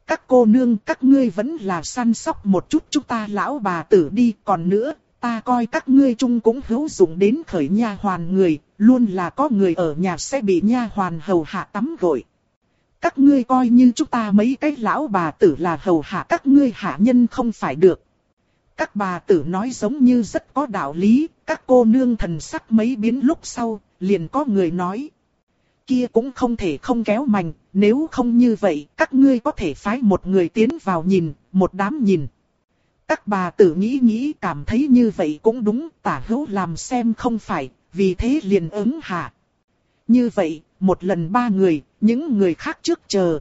các cô nương các ngươi vẫn là săn sóc một chút chúng ta lão bà tử đi. Còn nữa, ta coi các ngươi chung cũng hữu dụng đến khởi nha hoàn người, luôn là có người ở nhà sẽ bị nha hoàn hầu hạ tắm gội. Các ngươi coi như chúng ta mấy cái lão bà tử là hầu hạ các ngươi hạ nhân không phải được. Các bà tử nói giống như rất có đạo lý, các cô nương thần sắc mấy biến lúc sau, liền có người nói. Kia cũng không thể không kéo mành, nếu không như vậy, các ngươi có thể phái một người tiến vào nhìn, một đám nhìn. Các bà tử nghĩ cảm thấy như vậy cũng đúng, tả hữu làm xem không phải, vì thế liền ứng hạ. Như vậy, một lần 3 người, những người khác trước chờ.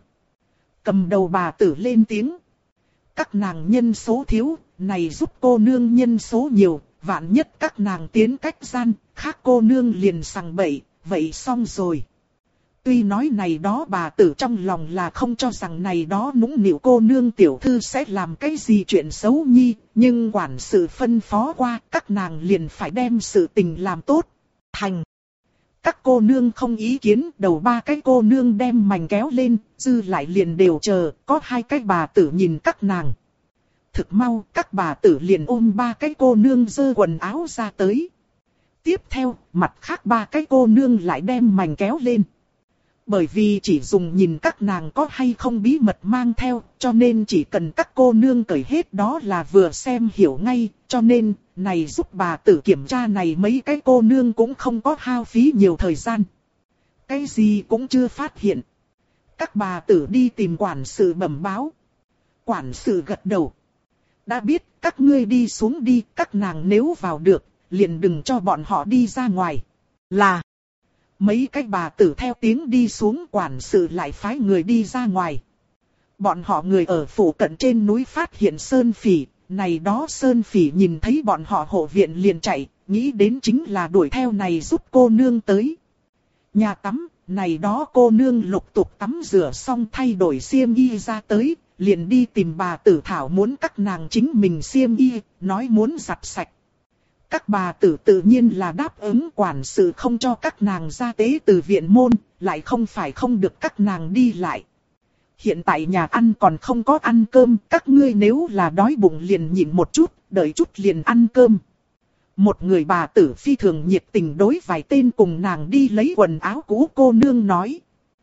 Cầm đầu bà tử lên tiếng. Các nàng nhân số thiếu, này giúp cô nương nhân số nhiều, vạn nhất các nàng tiến cách gian, khác cô nương liền sằng bậy, vậy xong rồi. Tuy nói này đó bà tử trong lòng là không cho rằng này đó nũng nịu cô nương tiểu thư sẽ làm cái gì chuyện xấu nhi, nhưng quản sự phân phó qua, các nàng liền phải đem sự tình làm tốt. Thành. Các cô nương không ý kiến, đầu 3 cái cô nương đem mành kéo lên, dư lại liền đều chờ, có 2 cái bà tử nhìn các nàng. Thực mau, các bà tử liền ôm 3 cái cô nương giơ quần áo ra tới. Tiếp theo, mặt khác 3 cái cô nương lại đem mành kéo lên. Bởi vì chỉ dùng nhìn các nàng có hay không bí mật mang theo, cho nên chỉ cần các cô nương cởi hết đó là vừa xem hiểu ngay, cho nên, này giúp bà tử kiểm tra này mấy cái cô nương cũng không có hao phí nhiều thời gian. Cái gì cũng chưa phát hiện. Các bà tử đi tìm quản sự bẩm báo. Quản sự gật đầu. Đã biết, các ngươi đi xuống đi, các nàng nếu vào được, liền đừng cho bọn họ đi ra ngoài. Là... Mấy cái bà tử theo tiếng đi xuống, quản sự lại phái người đi ra ngoài. Bọn họ người ở phủ cận trên núi phát hiện sơn phỉ, này đó sơn phỉ nhìn thấy bọn họ hộ viện liền chạy, nghĩ đến chính là đuổi theo này giúp cô nương tới. Nhà tắm, này đó cô nương lục tục tắm rửa xong thay đổi xiêm y ra tới, liền đi tìm bà tử thảo muốn các nàng chính mình xiêm y, nói muốn giặt sạch. Các bà tử tự nhiên là đáp ứng, quản sự không cho các nàng ra tế từ viện môn, lại không phải không được các nàng đi lại. Hiện tại nhà ăn còn không có ăn cơm, các ngươi nếu là đói bụng liền nhịn một chút, đợi chút liền ăn cơm. Một người bà tử phi thường nhiệt tình đối vài tên cùng nàng đi lấy quần áo cũ cô nương nói.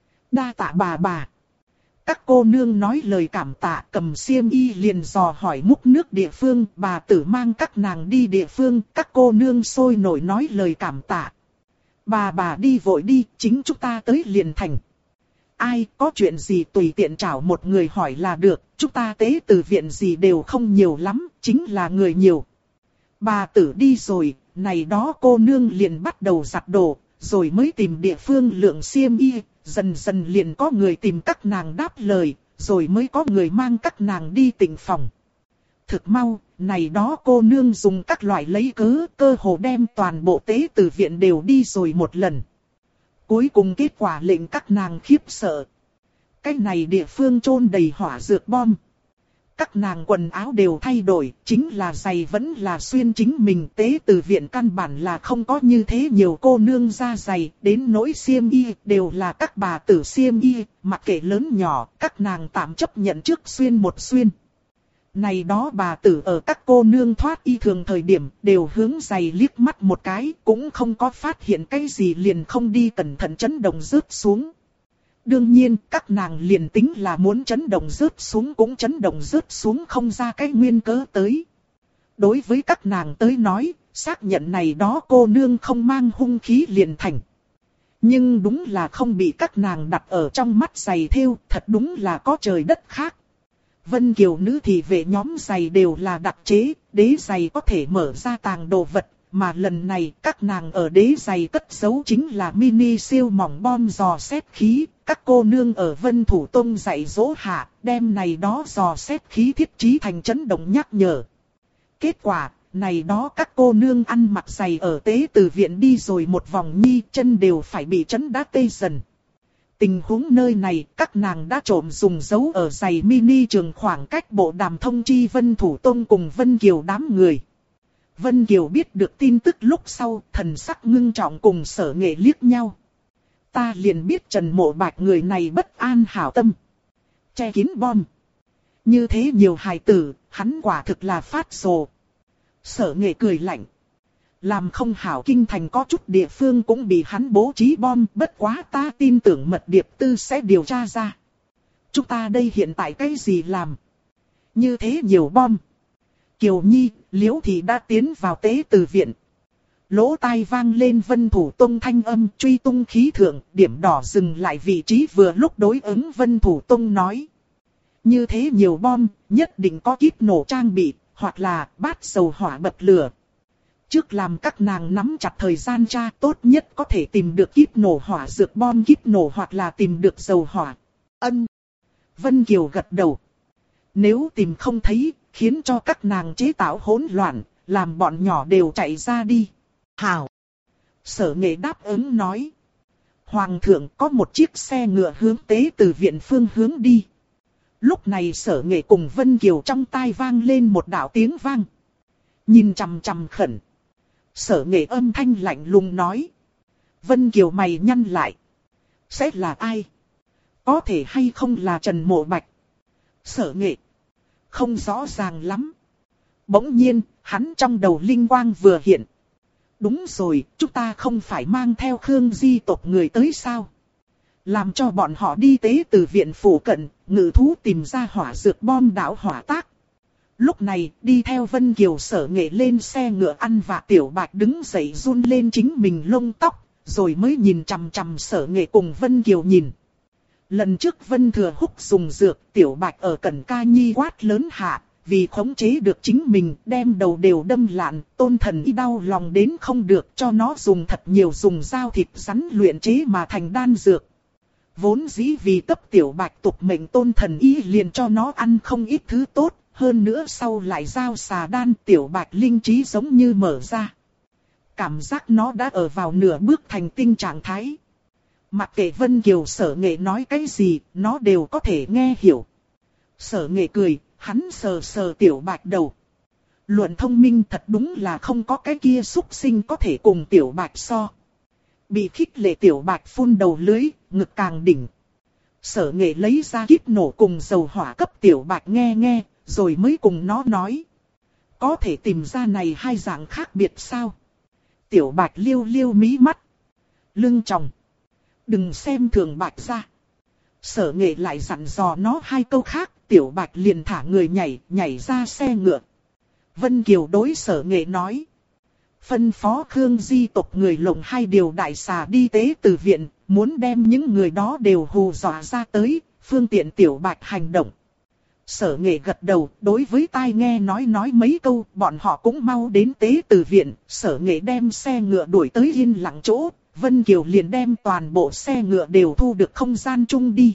Đa tạ bà. Các cô nương nói lời cảm tạ, cầm xiêm y liền dò hỏi múc nước địa phương, bà tử mang các nàng đi địa phương, các cô nương sôi nổi nói lời cảm tạ. Bà đi vội đi, chính chúng ta tới liền thành. Ai có chuyện gì tùy tiện chào một người hỏi là được, chúng ta tế từ viện gì đều không nhiều lắm, chính là người nhiều. Bà tử đi rồi, này đó cô nương liền bắt đầu giặt đồ, rồi mới tìm địa phương lượng xiêm y. Dần dần liền có người tìm các nàng đáp lời, rồi mới có người mang các nàng đi tịnh phòng. Thực mau, này đó cô nương dùng các loại lấy cớ, cơ hồ đem toàn bộ tế từ viện đều đi rồi một lần. Cuối cùng kết quả lệnh các nàng khiếp sợ. Cái này địa phương chôn đầy hỏa dược bom. Các nàng quần áo đều thay đổi, chính là giày vẫn là xuyên chính mình. Tế từ viện căn bản là không có như thế nhiều cô nương ra giày, đến nỗi xiêm y đều là các bà tử xiêm y, mặc kệ lớn nhỏ, các nàng tạm chấp nhận trước xuyên một xuyên. Này đó bà tử ở các cô nương thoát y thường thời điểm đều hướng giày liếc mắt một cái, cũng không có phát hiện cái gì liền không đi cẩn thận chấn động rớt xuống. Đương nhiên, các nàng liền tính là muốn chấn động rớt xuống cũng chấn động rớt xuống không ra cái nguyên cớ tới. Đối với các nàng tới nói, xác nhận này đó cô nương không mang hung khí liền thành. Nhưng đúng là không bị các nàng đặt ở trong mắt giày thêu, thật đúng là có trời đất khác. Vân Kiều nữ thị vệ nhóm giày đều là đặc chế, đế giày có thể mở ra tàng đồ vật. Mà lần này các nàng ở đế giày cất giấu chính là mini siêu mỏng bom dò xét khí. Các cô nương ở Vân Thủ Tông dạy dỗ hạ, đem này đó dò xét khí thiết trí thành chấn động nhắc nhở. Kết quả, này đó các cô nương ăn mặc giày ở tế từ viện đi rồi một vòng nhi, chân đều phải bị chấn đá tê dần. Tình huống nơi này, các nàng đã trộm dùng dấu ở giày mini trường khoảng cách bộ đàm thông chi Vân Thủ Tông cùng Vân Kiều đám người. Vân Kiều biết được tin tức lúc sau, thần sắc ngưng trọng cùng Sở Nghệ liếc nhau. Ta liền biết Trần Mộ Bạch người này bất an hảo tâm. Che kín bom. Như thế nhiều hài tử, hắn quả thực là phát rồ. Sở Nghệ cười lạnh. Làm không hảo kinh thành có chút địa phương cũng bị hắn bố trí bom, bất quá ta tin tưởng mật điệp tư sẽ điều tra ra. Chúng ta đây hiện tại cái gì làm? Như thế nhiều bom. Kiều Nhi, Liễu Thị đã tiến vào tế từ viện. Lỗ tai vang lên Vân Thủ Tông thanh âm truy tung khí thượng, điểm đỏ dừng lại vị trí vừa lúc đối ứng Vân Thủ Tông nói. Như thế nhiều bom, nhất định có kíp nổ trang bị, hoặc là bát dầu hỏa bập lửa. Trước làm các nàng nắm chặt thời gian tra tốt nhất có thể tìm được kíp nổ hỏa dược bom kíp nổ hoặc là tìm được dầu hỏa. Ân. Vân Kiều gật đầu. Nếu tìm không thấy, khiến cho các nàng chế tạo hỗn loạn, làm bọn nhỏ đều chạy ra đi. Hảo. Sở Nghệ đáp ứng nói. Hoàng thượng có một chiếc xe ngựa hướng tế từ viện phương hướng đi. Lúc này Sở Nghệ cùng Vân Kiều trong tai vang lên một đạo tiếng vang. Nhìn chằm chằm khẩn. Sở Nghệ âm thanh lạnh lùng nói. Vân Kiều mày nhăn lại. Sẽ là ai? Có thể hay không là Trần Mộ Bạch? Sở Nghệ. Không rõ ràng lắm. Bỗng nhiên, hắn trong đầu linh quang vừa hiện. Đúng rồi, chúng ta không phải mang theo Khương Di tộc người tới sao? Làm cho bọn họ đi tế từ viện phủ cận, ngự thú tìm ra hỏa dược bom đảo hỏa tác. Lúc này, đi theo Vân Kiều Sở Nghệ lên xe ngựa ăn vạ Tiểu Bạch đứng dậy run lên chính mình lông tóc, rồi mới nhìn chằm chằm Sở Nghệ cùng Vân Kiều nhìn. Lần trước Vân Thừa Húc dùng dược, Tiểu Bạch ở Cẩn Ca Nhi quát lớn hạ, vì khống chế được chính mình, đem đầu đều đâm lạn, Tôn Thần Y đau lòng đến không được, cho nó dùng thật nhiều dùng dao thịt rắn luyện chế mà thành đan dược. Vốn dĩ vì cấp Tiểu Bạch tục mệnh Tôn Thần Y liền cho nó ăn không ít thứ tốt, hơn nữa sau lại giao xà đan, Tiểu Bạch linh trí giống như mở ra. Cảm giác nó đã ở vào nửa bước thành tinh trạng thái. Mặc kệ Vân Kiều Sở Nghệ nói cái gì, nó đều có thể nghe hiểu. Sở Nghệ cười, hắn sờ sờ Tiểu Bạch đầu. Luận thông minh thật đúng là không có cái kia xúc sinh có thể cùng Tiểu Bạch so. Bị khích lệ Tiểu Bạch phun đầu lưới, ngực càng đỉnh. Sở Nghệ lấy ra kíp nổ cùng dầu hỏa cấp Tiểu Bạch nghe nghe, rồi mới cùng nó nói. Có thể tìm ra này hai dạng khác biệt sao? Tiểu Bạch liêu liêu mí mắt. Lưng tròng. Đừng xem thường Bạch ra. Sở Nghệ lại dặn dò nó hai câu khác, Tiểu Bạch liền thả người nhảy ra xe ngựa. Vân Kiều đối Sở Nghệ nói. Phân phó Khương Di tộc người lộng hai điều đại xà đi tế từ viện, muốn đem những người đó đều hù dọa ra tới, phương tiện Tiểu Bạch hành động. Sở Nghệ gật đầu, đối với tai nghe nói mấy câu, bọn họ cũng mau đến tế từ viện, Sở Nghệ đem xe ngựa đuổi tới yên lặng chỗ, Vân Kiều liền đem toàn bộ xe ngựa đều thu được không gian chung đi.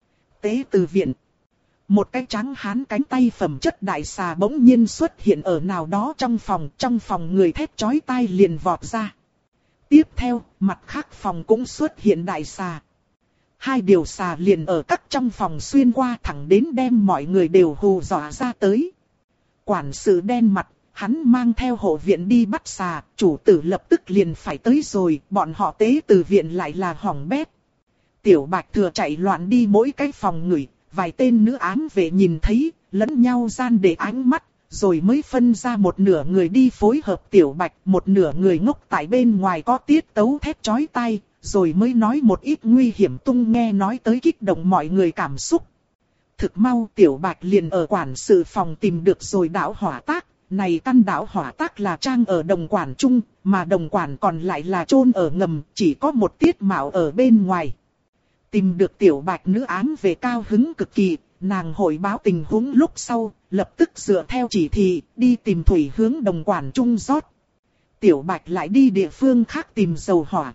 Tế từ viện. Một cái trắng hán cánh tay phẩm chất đại xà bỗng nhiên xuất hiện ở nào đó trong phòng người thét chói tai liền vọt ra. Tiếp theo, mặt khác phòng cũng xuất hiện đại xà. Hai điều xà liền ở các trong phòng xuyên qua thẳng đến đem mọi người đều hù dọa ra tới. Quản sự đen mặt, hắn mang theo hộ viện đi bắt xà, chủ tử lập tức liền phải tới rồi, bọn họ tế từ viện lại là hỏng bét. Tiểu Bạch thừa chạy loạn đi mỗi cái phòng ngửi, vài tên nữ ám vệ nhìn thấy, lẫn nhau gian để ánh mắt, rồi mới phân ra một nửa người đi phối hợp Tiểu Bạch, một nửa người ngốc tại bên ngoài có tiết tấu thét chói tai, rồi mới nói một ít nguy hiểm tung nghe nói tới kích động mọi người cảm xúc. Thực mau Tiểu Bạch liền ở quản sự phòng tìm được rồi đảo hỏa tác, này căn đảo hỏa tác là trang ở đồng quản trung, mà đồng quản còn lại là chôn ở ngầm, chỉ có một tiết mạo ở bên ngoài. Tìm được Tiểu Bạch nữ ám về cao hứng cực kỳ, nàng hội báo tình huống lúc sau, lập tức dựa theo chỉ thị, đi tìm thủy hướng đồng quản trung rót. Tiểu Bạch lại đi địa phương khác tìm dầu hỏa.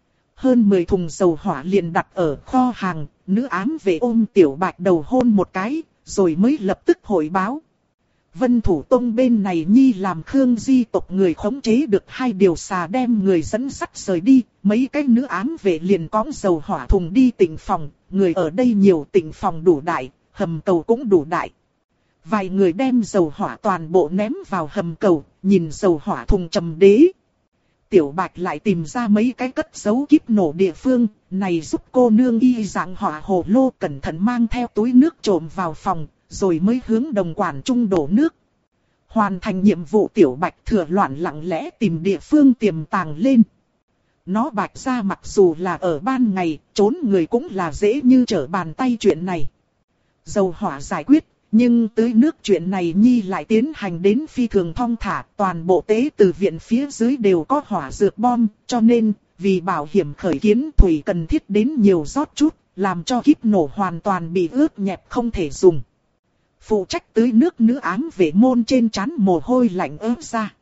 Hơn 10 thùng dầu hỏa liền đặt ở kho hàng, nữ ám về ôm Tiểu Bạch đầu hôn một cái, rồi mới lập tức hội báo. Vân Thủ Tông bên này nhi làm Khương Di tộc người khống chế được hai điều xà đem người dẫn dắt rời đi, mấy cái nữ ám vệ liền cõng dầu hỏa thùng đi tịnh phòng, người ở đây nhiều tịnh phòng đủ đại, hầm cầu cũng đủ đại. Vài người đem dầu hỏa toàn bộ ném vào hầm cầu, nhìn dầu hỏa thùng trầm đế. Tiểu Bạch lại tìm ra mấy cái cất giấu kíp nổ địa phương, này giúp cô nương y dạng hỏa hồ lô cẩn thận mang theo túi nước trộm vào phòng, rồi mới hướng đồng quản trung đổ nước. Hoàn thành nhiệm vụ Tiểu Bạch Thừa loạn lặng lẽ tìm địa phương tiềm tàng lên. Nó bạch ra mặc dù là ở ban ngày, trốn người cũng là dễ như trở bàn tay chuyện này. Dầu hỏa giải quyết, nhưng tưới nước chuyện này Nhi lại tiến hành đến phi thường thong thả. Toàn bộ tế từ viện phía dưới đều có hỏa dược bom, cho nên vì bảo hiểm khởi kiến thủy cần thiết đến nhiều rót chút, làm cho kíp nổ hoàn toàn bị ướt nhẹp không thể dùng. Phụ trách tưới nước nữ ám vệ môn trên trán mồ hôi lạnh ướt ra.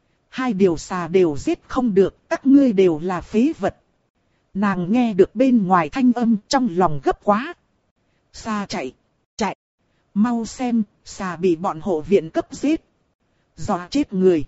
2 điều xà đều giết không được, các ngươi đều là phế vật. Nàng nghe được bên ngoài thanh âm trong lòng gấp quá. Xà chạy, chạy, mau xem, xà bị bọn hộ viện cấp giết. Dọa chết người.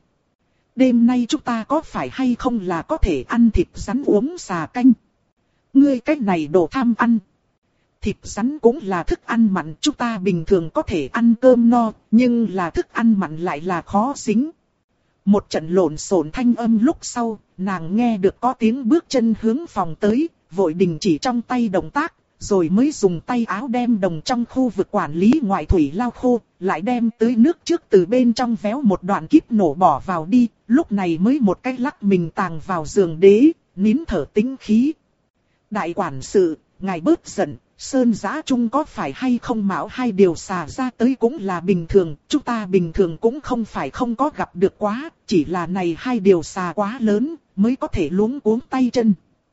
Đêm nay chúng ta có phải hay không là có thể ăn thịt rắn uống xà canh? Ngươi cách này đồ tham ăn. Thịt rắn cũng là thức ăn mặn, chúng ta bình thường có thể ăn cơm no, nhưng là thức ăn mặn lại là khó dính. Một trận lộn xộn thanh âm lúc sau, nàng nghe được có tiếng bước chân hướng phòng tới, vội đình chỉ trong tay động tác, rồi mới dùng tay áo đem đồng trong khu vực quản lý ngoại thủy lau khô, lại đem tưới nước trước từ bên trong véo một đoạn kíp nổ bỏ vào đi, lúc này mới một cái lắc mình tàng vào giường đế, nín thở tĩnh khí. Đại quản sự, ngài bớt giận. Sơn Giã Trung có phải hay không mạo 2 điều xà ra tới cũng là bình thường, chúng ta bình thường cũng không phải không có gặp được quá, chỉ là này 2 điều xà quá lớn, mới có thể luống cuống tay chân.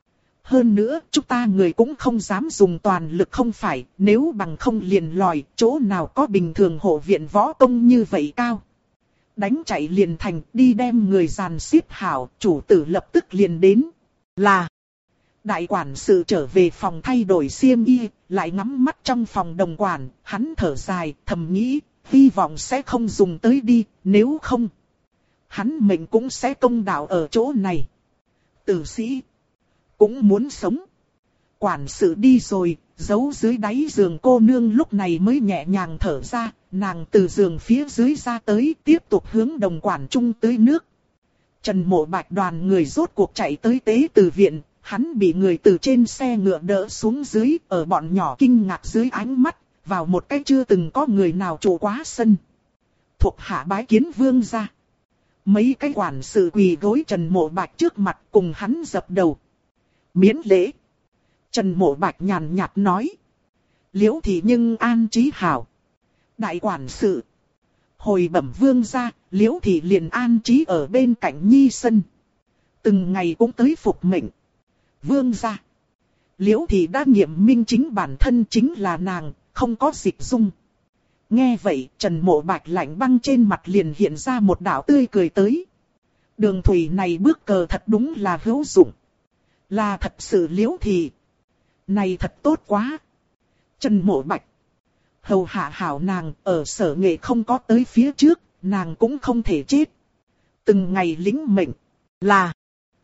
Hơn nữa, chúng ta người cũng không dám dùng toàn lực không phải, nếu bằng không liền lòi, chỗ nào có bình thường hộ viện võ công như vậy cao. Đánh chạy liền thành, đi đem người dàn xếp hảo, chủ tử lập tức liền đến. Là... Đại quản sự trở về phòng thay đổi xiêm y, lại ngắm mắt trong phòng đồng quản, hắn thở dài, thầm nghĩ, hy vọng sẽ không dùng tới đi, nếu không, hắn mình cũng sẽ công đạo ở chỗ này. Tử sĩ, cũng muốn sống. Quản sự đi rồi, giấu dưới đáy giường cô nương lúc này mới nhẹ nhàng thở ra, nàng từ giường phía dưới ra tới, tiếp tục hướng đồng quản trung tưới nước. Trần Mộ Bạch đoàn người rốt cuộc chạy tới tế từ viện. Hắn bị người từ trên xe ngựa đỡ xuống dưới, ở bọn nhỏ kinh ngạc dưới ánh mắt, vào một cái chưa từng có người nào trụ quá sân. Thuộc hạ bái kiến vương gia. Mấy cái quản sự quỳ gối Trần Mộ Bạch trước mặt cùng hắn dập đầu. Miễn lễ. Trần Mộ Bạch nhàn nhạt nói. Liễu thị nhưng an trí hảo. Đại quản sự. Hồi bẩm vương gia, Liễu thị liền an trí ở bên cạnh nhi sân. Từng ngày cũng tới phục mệnh. Vương gia. Liễu thị đã nghiệm minh chính bản thân chính là nàng, không có dịch dung. Nghe vậy, Trần Mộ Bạch lạnh băng trên mặt liền hiện ra một đạo tươi cười tới. Đường thủy này bước cờ thật đúng là hữu dụng. Là thật sự Liễu thị. Này thật tốt quá. Trần Mộ Bạch. Hầu hạ hảo nàng, ở Sở Nghệ không có tới phía trước, nàng cũng không thể chết. Từng ngày lính mệnh. Là.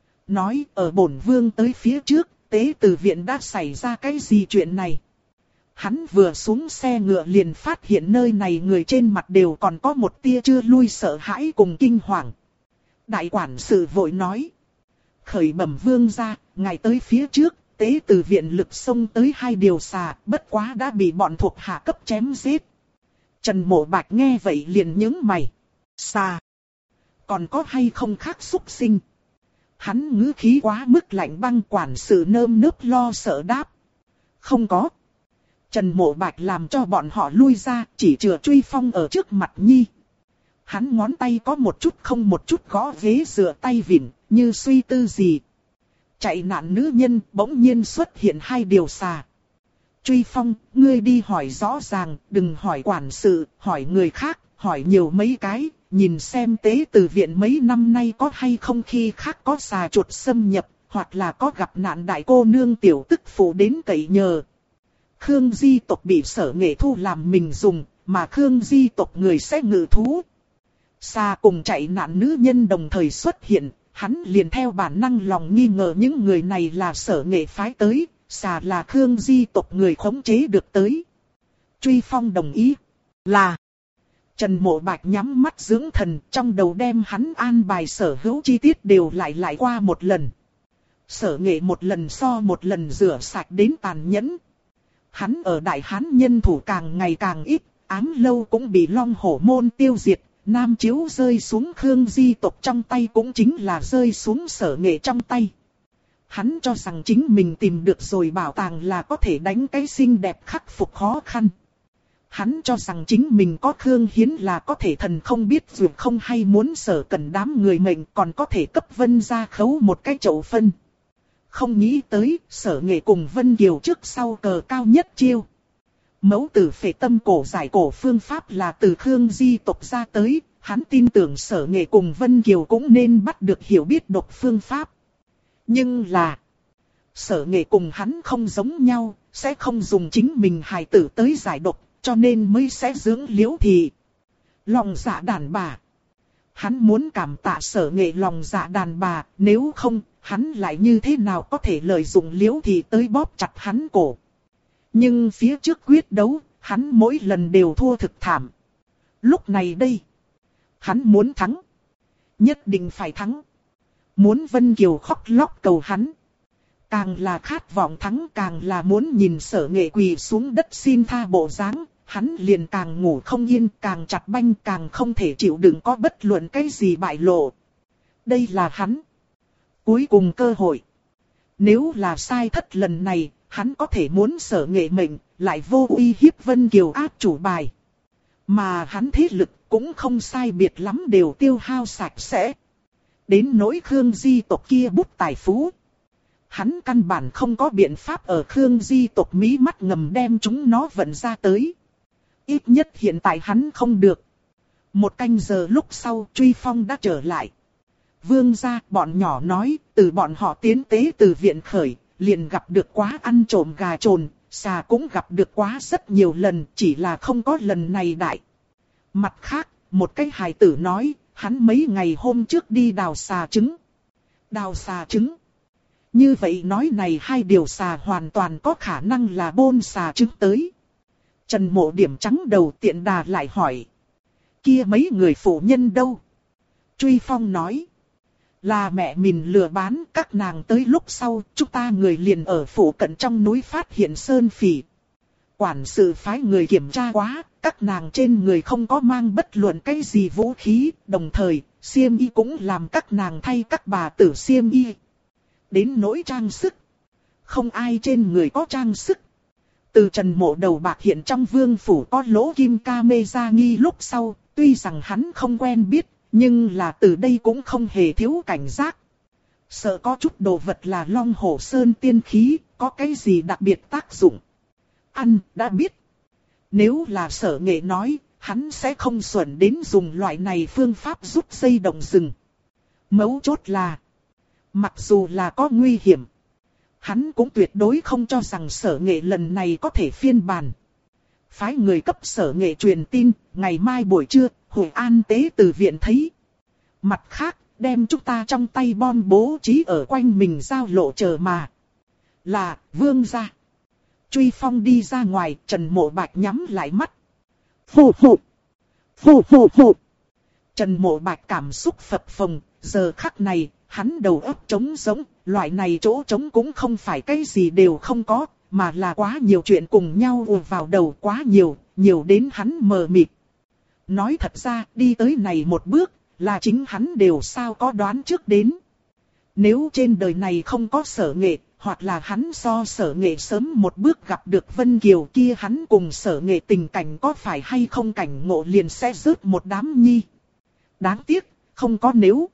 Nói ở bổn vương tới phía trước, tế từ viện đã xảy ra cái gì chuyện này. Hắn vừa xuống xe ngựa liền phát hiện nơi này người trên mặt đều còn có một tia chưa lui sợ hãi cùng kinh hoàng. Đại quản sự vội nói. Khởi bẩm vương ra, ngài tới phía trước, tế từ viện lực xông tới 2 điều xà, bất quá đã bị bọn thuộc hạ cấp chém giết. Trần Mộ Bạch nghe vậy liền nhướng mày. Xà. Còn có hay không khác xúc sinh? Hắn ngữ khí quá mức lạnh băng, quản sự nơm nớp lo sợ đáp. Không có. Trần Mộ Bạch làm cho bọn họ lui ra, chỉ chừa Truy Phong ở trước mặt nhi. Hắn ngón tay có một chút không một chút gõ ghế dựa tay vịn, như suy tư gì. Chạy nạn nữ nhân bỗng nhiên xuất hiện 2 điều xà. Truy Phong, ngươi đi hỏi rõ ràng, đừng hỏi quản sự, hỏi người khác, hỏi nhiều mấy cái. Nhìn xem tế từ viện mấy năm nay có hay không khi khác có xà chuột xâm nhập, hoặc là có gặp nạn đại cô nương tiểu tức phụ đến cậy nhờ. Khương Di tộc bị Sở Nghệ thu làm mình dùng, mà Khương Di tộc người sẽ ngự thú. Xà cùng chạy nạn nữ nhân đồng thời xuất hiện, hắn liền theo bản năng lòng nghi ngờ những người này là Sở Nghệ phái tới, xà là Khương Di tộc người khống chế được tới. Truy Phong đồng ý, là... Trần Mộ Bạch nhắm mắt dưỡng thần, trong đầu đem hắn an bài sở hữu chi tiết đều lại qua một lần. Sở Nghệ một lần so một lần rửa sạch đến tàn nhẫn. Hắn ở Đại Hán nhân thủ càng ngày càng ít, Ám lâu cũng bị Long Hổ môn tiêu diệt, Nam Chiếu rơi xuống Khương Di tộc trong tay cũng chính là rơi xuống Sở Nghệ trong tay. Hắn cho rằng chính mình tìm được rồi bảo tàng là có thể đánh cái xinh đẹp khắc phục khó khăn. Hắn cho rằng chính mình có Khương Hiến là có thể thần không biết dù không hay muốn Sở Cẩn đám người mệnh còn có thể cấp Vân gia khấu một cái chậu phân. Không nghĩ tới Sở Nghệ cùng Vân Kiều trước sau cờ cao nhất chiêu. Mẫu tử phệ tâm cổ giải cổ phương pháp là từ Khương Di tộc ra tới, hắn tin tưởng Sở Nghệ cùng Vân Kiều cũng nên bắt được hiểu biết độc phương pháp. Nhưng là, Sở Nghệ cùng hắn không giống nhau, sẽ không dùng chính mình hài tử tới giải độc, cho nên mới sẽ dưỡng Liễu Thị. Lòng dạ đàn bà. Hắn muốn cảm tạ Sở Nghệ lòng dạ đàn bà, nếu không, hắn lại như thế nào có thể lợi dụng Liễu Thị tới bóp chặt hắn cổ. Nhưng phía trước quyết đấu, hắn mỗi lần đều thua thực thảm. Lúc này đây, hắn muốn thắng. Nhất định phải thắng. Muốn Vân Kiều khóc lóc cầu hắn. Càng là khát vọng thắng càng là muốn nhìn Sở Nghệ quỳ xuống đất xin tha bộ dáng. Hắn liền càng ngủ không yên, càng chặt banh, càng không thể chịu đựng có bất luận cái gì bại lộ. Đây là hắn cuối cùng cơ hội. Nếu là sai thất lần này, hắn có thể muốn Sở Nghệ mệnh, lại vô uy hiếp Vân Kiều áp chủ bài. Mà hắn thế lực cũng không sai biệt lắm đều tiêu hao sạch sẽ. Đến nỗi Khương Di tộc kia bút tài phú. Hắn căn bản không có biện pháp ở Khương Di tộc mí mắt ngầm đem chúng nó vận ra tới. Ít nhất hiện tại hắn không được. Một canh giờ lúc sau Truy Phong đã trở lại. Vương gia bọn nhỏ nói từ bọn họ tiến tế từ viện khởi. Liền gặp được quá ăn trộm gà trồn, xà cũng gặp được quá rất nhiều lần, chỉ là không có lần này đại. Mặt khác, một cái hài tử nói, hắn mấy ngày hôm trước đi đào xà trứng. Đào xà trứng. Như vậy nói này hai điều xà hoàn toàn có khả năng là bôn xà trứng tới. Trần Mộ điểm trắng đầu tiện đà lại hỏi. Kia mấy người phụ nhân đâu? Truy Phong nói. Là mẹ mình lừa bán, các nàng tới lúc sau, chúng ta người liền ở phủ cận trong núi phát hiện sơn phỉ. Quản sự phái người kiểm tra quá, các nàng trên người không có mang bất luận cái gì vũ khí, đồng thời, xiêm y cũng làm các nàng thay các bà tử xiêm y. Đến nỗi trang sức, không ai trên người có trang sức. Từ Trần Mộ đầu bạc hiện trong vương phủ có lỗ kim camera nghi lúc sau, tuy rằng hắn không quen biết. Nhưng là từ đây cũng không hề thiếu cảnh giác. Sợ có chút đồ vật là Long Hổ Sơn tiên khí, có cái gì đặc biệt tác dụng. Ăn, đã biết. Nếu là Sở Nghệ nói, hắn sẽ không xuẩn đến dùng loại này phương pháp giúp dây động rừng. Mấu chốt là, mặc dù là có nguy hiểm, hắn cũng tuyệt đối không cho rằng Sở Nghệ lần này có thể phiên bản. Phái người cấp Sở Nghệ truyền tin, ngày mai buổi trưa, Hội An tế từ viện thấy. Mặt khác, đem chúng ta trong tay bom bố trí ở quanh mình giao lộ chờ mà. Là, vương gia. Truy Phong đi ra ngoài, Trần Mộ Bạch nhắm lại mắt. Phù phù. Phù phù phù. Trần Mộ Bạch cảm xúc phập phồng, giờ khắc này, hắn đầu óc trống rỗng, loại này chỗ trống cũng không phải cái gì đều không có, mà là quá nhiều chuyện cùng nhau ùa vào đầu quá nhiều, nhiều đến hắn mờ mịt. Nói thật ra, đi tới này một bước, là chính hắn đều sao có đoán trước đến. Nếu trên đời này không có Sở Nghệ, hoặc là hắn so Sở Nghệ sớm một bước gặp được Vân Kiều kia, hắn cùng Sở Nghệ tình cảnh có phải hay không cảnh ngộ liền sẽ rớt một đám nhi. Đáng tiếc, không có nếu.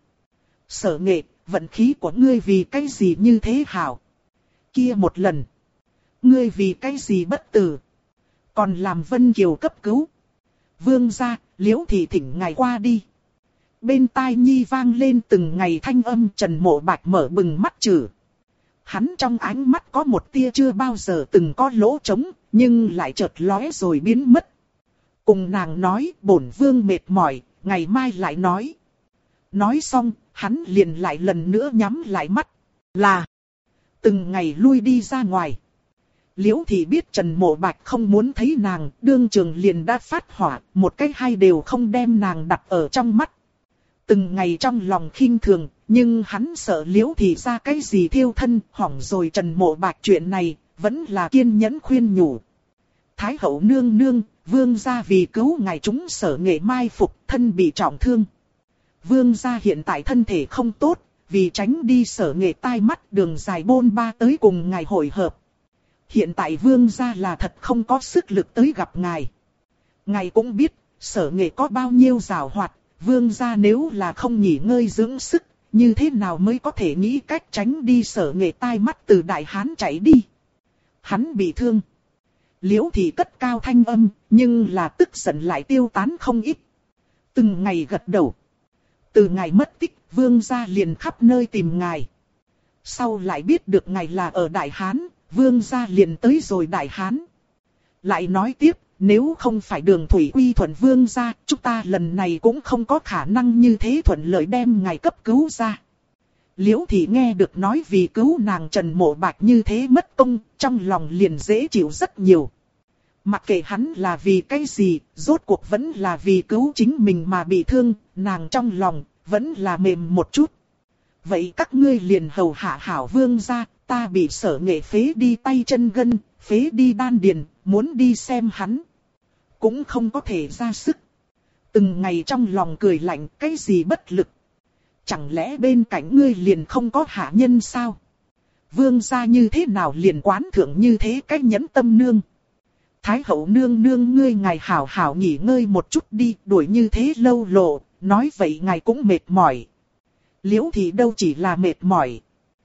Sở Nghệ, vận khí của ngươi vì cái gì như thế hảo? Kia một lần, ngươi vì cái gì bất tử? Còn làm Vân Kiều cấp cứu. Vương gia, Liễu Thị thỉnh ngài qua đi. Bên tai nhi vang lên từng ngày thanh âm. Trần Mộ Bạch mở bừng mắt chử. Hắn trong ánh mắt có một tia chưa bao giờ từng có lỗ trống, nhưng lại chợt lóe rồi biến mất. Cùng nàng nói, bổn vương mệt mỏi, ngày mai lại nói. Nói xong, hắn liền lại lần nữa nhắm lại mắt. Là, từng ngày lui đi ra ngoài. Liễu Thị biết Trần Mộ Bạch không muốn thấy nàng, đương trường liền đã phát hỏa, một cái hai đều không đem nàng đặt ở trong mắt. Từng ngày trong lòng khinh thường, nhưng hắn sợ Liễu Thị ra cái gì thiêu thân, hỏng rồi Trần Mộ Bạch chuyện này, vẫn là kiên nhẫn khuyên nhủ. Thái hậu nương nương, vương gia vì cứu ngài chúng Sở Nghệ mai phục, thân bị trọng thương. Vương gia hiện tại thân thể không tốt, vì tránh đi Sở Nghệ tai mắt đường dài bôn ba tới cùng ngài hội hợp. Hiện tại vương gia là thật không có sức lực tới gặp ngài. Ngài cũng biết, Sở Nghệ có bao nhiêu giàu hoạt, vương gia nếu là không nghỉ ngơi dưỡng sức, như thế nào mới có thể nghĩ cách tránh đi Sở Nghệ tai mắt từ Đại Hán chạy đi. Hắn bị thương. Liễu Thị cất cao thanh âm, nhưng là tức giận lại tiêu tán không ít. Từng ngày gật đầu. Từ ngày mất tích, vương gia liền khắp nơi tìm ngài. Sau lại biết được ngài là ở Đại Hán, vương gia liền tới rồi Đại Hán. Lại nói tiếp, nếu không phải Đường Thủy quy thuận vương gia, chúng ta lần này cũng không có khả năng như thế thuận lợi đem ngài cấp cứu ra. Liễu Thị nghe được nói vì cứu nàng Trần Mộ Bạch như thế mất công, trong lòng liền dễ chịu rất nhiều. Mặc kệ hắn là vì cái gì, rốt cuộc vẫn là vì cứu chính mình mà bị thương, nàng trong lòng vẫn là mềm một chút. Vậy các ngươi liền hầu hạ hảo vương gia, ta bị Sở Nghệ phế đi tay chân gân, phế đi đan điền, muốn đi xem hắn. Cũng không có thể ra sức. Từng ngày trong lòng cười lạnh, cái gì bất lực. Chẳng lẽ bên cạnh ngươi liền không có hạ nhân sao? Vương gia như thế nào liền quán thượng như thế cách nhẫn tâm nương? Thái hậu nương nương ngươi ngài hảo hảo nghỉ ngơi một chút đi, đuổi như thế lâu lộ, nói vậy ngài cũng mệt mỏi. Liễu Thị đâu chỉ là mệt mỏi.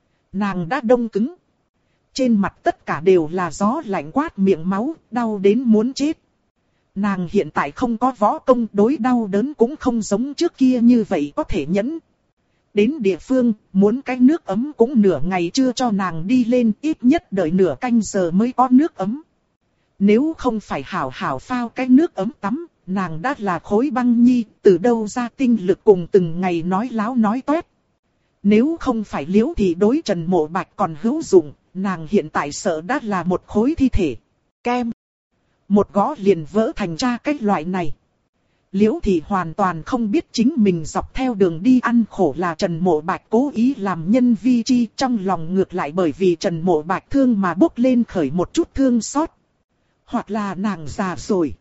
Nàng đã đông cứng. Trên mặt tất cả đều là gió lạnh quát miệng máu, đau đến muốn chết. Nàng hiện tại không có võ công, đối đau đớn cũng không giống trước kia như vậy có thể nhẫn. Đến địa phương, muốn cái nước ấm cũng nửa ngày chưa cho nàng đi lên, ít nhất đợi nửa canh giờ mới có nước ấm. Nếu không phải hảo hảo phao cái nước ấm tắm, nàng đã là khối băng nhi, từ đâu ra tinh lực cùng từng ngày nói láo nói toét. Nếu không phải Liễu Thị đối Trần Mộ Bạch còn hữu dụng, nàng hiện tại sợ đã là một khối thi thể. Kem. Một gõ liền vỡ thành ra cái loại này. Liễu Thị hoàn toàn không biết chính mình dọc theo đường đi ăn khổ là Trần Mộ Bạch cố ý làm nhân vi chi, trong lòng ngược lại bởi vì Trần Mộ Bạch thương mà bốc lên khởi một chút thương xót. Hoặc là nàng già rồi.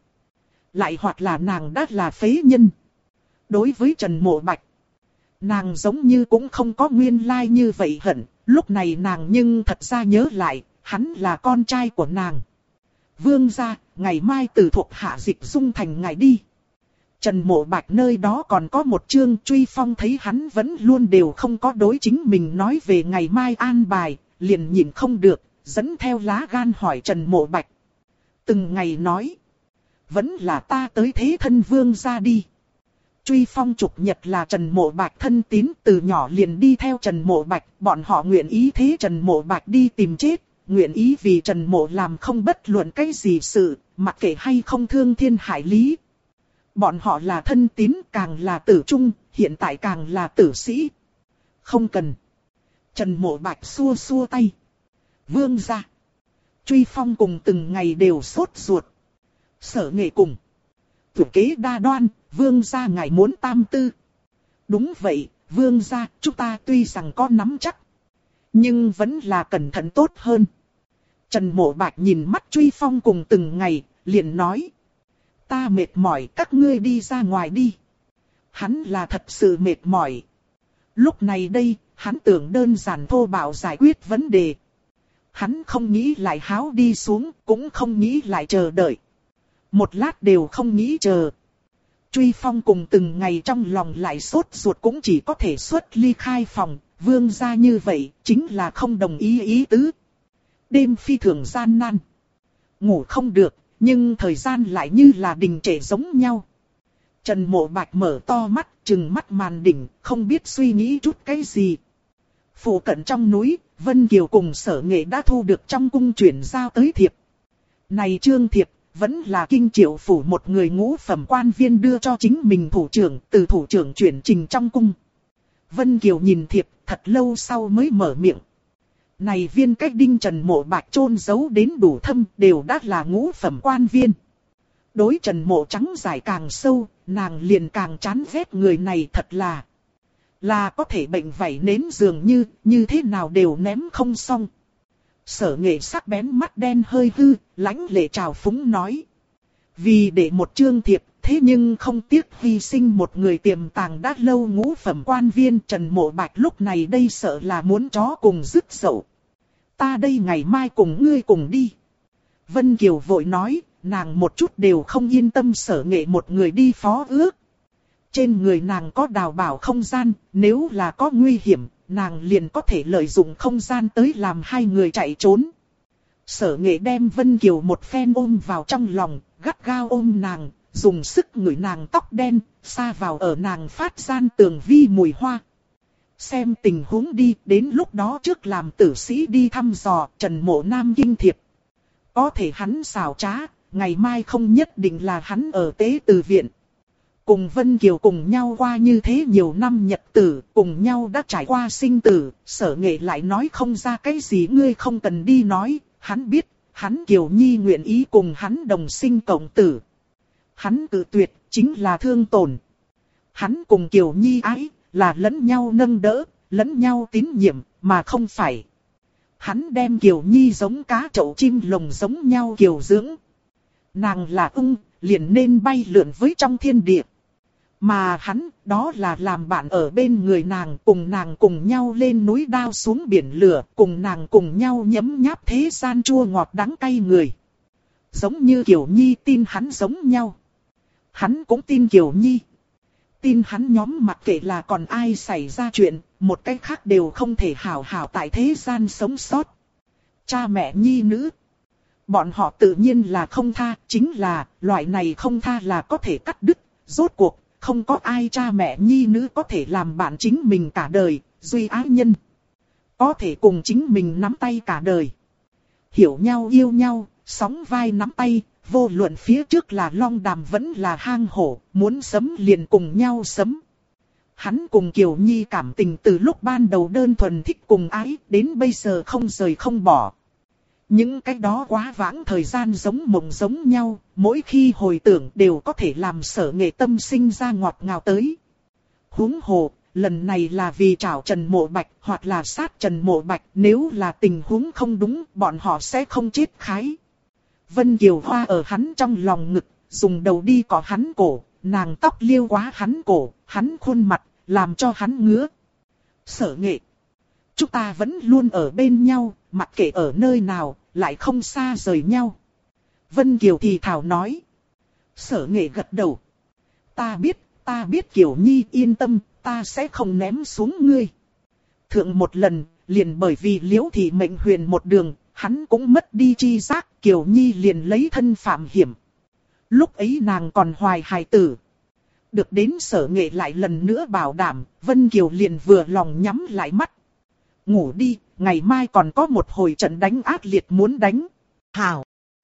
Lại hoặc là nàng đã là phế nhân. Đối với Trần Mộ Bạch, nàng giống như cũng không có nguyên lai như vậy hận. Lúc này nàng nhưng thật ra nhớ lại, hắn là con trai của nàng. Vương gia, ngày mai từ thuộc hạ Dịch Dung thành ngài đi. Trần Mộ Bạch nơi đó còn có một chương, Truy Phong thấy hắn vẫn luôn đều không có đối chính mình nói về ngày mai an bài, liền nhìn không được, dẫn theo lá gan hỏi Trần Mộ Bạch. Từng ngày nói, vẫn là ta tới thế thân vương gia đi. Truy Phong trục nhật là Trần Mộ Bạch thân tín, từ nhỏ liền đi theo Trần Mộ Bạch, bọn họ nguyện ý thế Trần Mộ Bạch đi tìm chết, nguyện ý vì Trần Mộ làm không bất luận cái gì sự, mặc kệ hay không thương thiên hại lý. Bọn họ là thân tín, càng là tử trung, hiện tại càng là tử sĩ. Không cần. Trần Mộ Bạch xua xua tay. Vương gia. Truy Phong cùng từng ngày đều sốt ruột. Sở Nghệ cùng. Tử kế đa đoan, vương gia ngài muốn tam tư. Đúng vậy, vương gia, chúng ta tuy rằng có nắm chắc, nhưng vẫn là cẩn thận tốt hơn. Trần Mộ Bạch nhìn mắt Truy Phong cùng từng ngày, liền nói. Ta mệt mỏi, các ngươi đi ra ngoài đi. Hắn là thật sự mệt mỏi. Lúc này đây, hắn tưởng đơn giản thô bạo giải quyết vấn đề. Hắn không nghĩ lại háo đi xuống, cũng không nghĩ lại chờ đợi. Một lát đều không nghĩ chờ. Truy Phong cùng từng ngày trong lòng lại sốt ruột cũng chỉ có thể xuất ly khai phòng. Vương gia như vậy, chính là không đồng ý ý tứ. Đêm phi thường gian nan. Ngủ không được, nhưng thời gian lại như là đình trệ giống nhau. Trần Mộ Bạch mở to mắt, trừng mắt màn đỉnh, không biết suy nghĩ chút cái gì. Phủ cận trong núi, Vân Kiều cùng Sở Nghệ đã thu được trong cung chuyển giao tới thiệp. Này trương thiệp, vẫn là Kinh Triệu phủ một người ngũ phẩm quan viên đưa cho chính mình thủ trưởng, từ thủ trưởng chuyển trình trong cung. Vân Kiều nhìn thiệp, thật lâu sau mới mở miệng. Này viên cách đinh Trần Mộ Bạch chôn giấu đến đủ thâm, đều đã là ngũ phẩm quan viên. Đối Trần Mộ trắng dài càng sâu, nàng liền càng chán ghét người này, thật là có thể bệnh vảy nến dường như thế nào đều ném không xong. Sở Nghệ sắc bén mắt đen hơi hư, lãnh lệ trào phúng nói. Vì để một chương thiệp, thế nhưng không tiếc hy sinh một người tiềm tàng đã lâu ngũ phẩm quan viên, Trần Mộ Bạch lúc này đây sợ là muốn chó cùng dứt dậu. Ta đây ngày mai cùng ngươi cùng đi. Vân Kiều vội nói, nàng một chút đều không yên tâm Sở Nghệ một người đi phó ước. Trên người nàng có đào bảo không gian, nếu là có nguy hiểm, nàng liền có thể lợi dụng không gian tới làm hai người chạy trốn. Sở Nghệ đem Vân Kiều một phen ôm vào trong lòng, gắt gao ôm nàng, dùng sức ngửi nàng tóc đen, xa vào ở nàng phát gian tường vi mùi hoa. Xem tình huống đi, đến lúc đó trước làm tử sĩ đi thăm dò Trần Mộ Nam kinh thiệp. Có thể hắn xảo trá, ngày mai không nhất định là hắn ở tế từ viện. Cùng Vân Kiều cùng nhau qua như thế nhiều năm nhật tử, cùng nhau đã trải qua sinh tử, Sở Nghệ lại nói không ra cái gì ngươi không cần đi nói, hắn biết, hắn Kiều Nhi nguyện ý cùng hắn đồng sinh cộng tử. Hắn cự tuyệt, chính là thương tổn. Hắn cùng Kiều Nhi ái, là lẫn nhau nâng đỡ, lẫn nhau tín nhiệm, mà không phải. Hắn đem Kiều Nhi giống cá chậu chim lồng giống nhau kiều dưỡng. Nàng là ung, liền nên bay lượn với trong thiên địa. Mà hắn, đó là làm bạn ở bên người nàng cùng nhau lên núi đao xuống biển lửa, cùng nàng cùng nhau nhấm nháp thế gian chua ngọt đắng cay người. Giống như Kiều Nhi tin hắn giống nhau. Hắn cũng tin Kiều Nhi. Tin hắn nhóm mặc kệ là còn ai xảy ra chuyện, một cách khác đều không thể hảo hảo tại thế gian sống sót. Cha mẹ nhi nữ. Bọn họ tự nhiên là không tha, chính là loại này không tha là có thể cắt đứt. Rốt cuộc, không có ai cha mẹ nhi nữ có thể làm bạn chính mình cả đời, duy ái nhân. Có thể cùng chính mình nắm tay cả đời. Hiểu nhau yêu nhau, sóng vai nắm tay. Vô luận phía trước là long đàm vẫn là hang hổ, muốn sấm liền cùng nhau sấm. Hắn cùng Kiều Nhi cảm tình từ lúc ban đầu đơn thuần thích cùng ái, đến bây giờ không rời không bỏ. Những cái đó quá vãng thời gian giống mộng giống nhau, mỗi khi hồi tưởng đều có thể làm Sở Nghệ tâm sinh ra ngọt ngào tới. Huống hồ, lần này là vì trảo Trần Mộ Bạch hoặc là sát Trần Mộ Bạch, nếu là tình huống không đúng, bọn họ sẽ không chết khái. Vân Kiều Hoa ở hắn trong lòng ngực, dùng đầu đi cọ hắn cổ, nàng tóc liêu quá hắn cổ, hắn khuôn mặt, làm cho hắn ngứa. Sở Nghệ, chúng ta vẫn luôn ở bên nhau, mặc kệ ở nơi nào, lại không xa rời nhau. Vân Kiều thì thảo nói. Sở Nghệ gật đầu. Ta biết Kiều Nhi yên tâm, ta sẽ không ném xuống ngươi. Thượng một lần, liền bởi vì Liễu Thị mệnh huyền một đường, hắn cũng mất đi chi giác, Kiều Nhi liền lấy thân phạm hiểm. Lúc ấy nàng còn hoài hài tử. Được đến Sở Nghệ lại lần nữa bảo đảm, Vân Kiều liền vừa lòng nhắm lại mắt. Ngủ đi, ngày mai còn có một hồi trận đánh ác liệt muốn đánh. Hảo.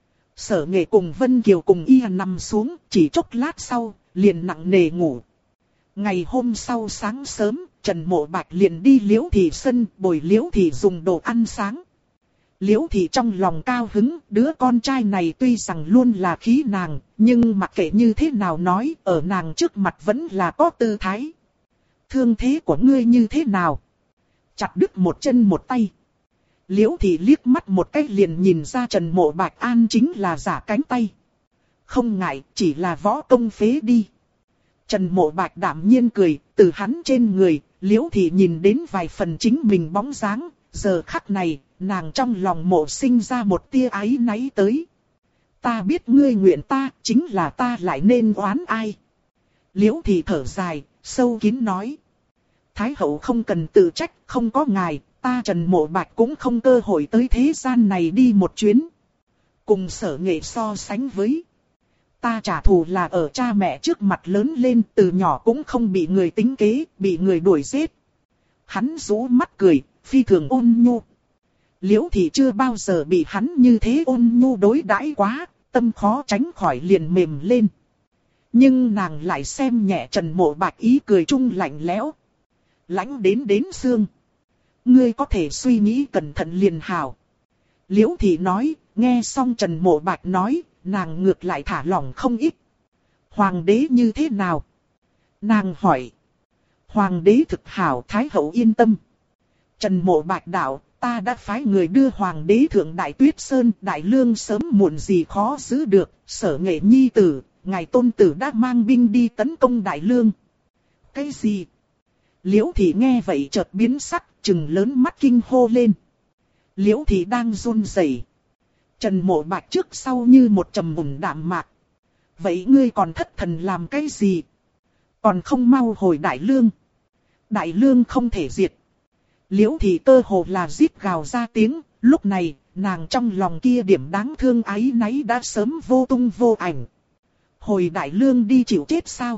Sở Nghệ cùng Vân Kiều cùng y nằm xuống, chỉ chốc lát sau, liền nặng nề ngủ. Ngày hôm sau sáng sớm, Trần Mộ Bạch liền đi Liễu Thị sân, bồi Liễu Thị dùng đồ ăn sáng. Liễu Thị trong lòng cao hứng, đứa con trai này tuy rằng luôn là khí nàng, nhưng mặc kệ như thế nào nói, ở nàng trước mặt vẫn là có tư thái. Thương thế của ngươi như thế nào? Chặt đứt một chân một tay. Liễu Thị liếc mắt một cái liền nhìn ra Trần Mộ Bạch An chính là giả cánh tay. Không ngại, chỉ là võ công phế đi. Trần Mộ Bạch đạm nhiên cười, từ hắn trên người, Liễu Thị nhìn đến vài phần chính mình bóng dáng, giờ khắc này, nàng trong lòng mộ sinh ra một tia áy náy tới. Ta biết ngươi nguyện ta, chính là ta lại nên oán ai. Liễu Thị thở dài, sâu kín nói. Thái hậu không cần tự trách, không có ngài, ta Trần Mộ Bạch cũng không cơ hội tới thế gian này đi một chuyến. Cùng Sở Nghệ so sánh với. Ta trả thù là ở cha mẹ trước mặt lớn lên, từ nhỏ cũng không bị người tính kế, bị người đuổi giết. Hắn rũ mắt cười, phi thường ôn nhu. Liễu Thị chưa bao giờ bị hắn như thế ôn nhu đối đãi quá, tâm khó tránh khỏi liền mềm lên. Nhưng nàng lại xem nhẹ Trần Mộ Bạch ý cười trung lạnh lẽo. Lãnh đến xương. Ngươi có thể suy nghĩ cẩn thận liền hảo. Liễu Thị nói, nghe xong Trần Mộ Bạch nói, nàng ngược lại thả lỏng không ít. Hoàng đế như thế nào? Nàng hỏi. Hoàng đế thực hảo, Thái hậu yên tâm. Trần Mộ Bạch đạo, ta đã phái người đưa hoàng đế thượng Đại Tuyết Sơn, Đại Lương sớm muộn gì khó giữ được, Sở Nghệ nhi tử, ngài tôn tử đã mang binh đi tấn công Đại Lương. Cái gì? Liễu Thị nghe vậy chợt biến sắc, trừng lớn mắt kinh hô lên. Liễu Thị đang run rẩy. Trần Mộ Bạch trước sau như một trầm mùn đạm mạc. Vậy ngươi còn thất thần làm cái gì? Còn không mau hồi Đại Lương. Đại Lương không thể diệt. Liễu Thị cơ hồ là rít gào ra tiếng, lúc này, nàng trong lòng kia điểm đáng thương áy náy đã sớm vô tung vô ảnh. Hồi Đại Lương đi chịu chết sao?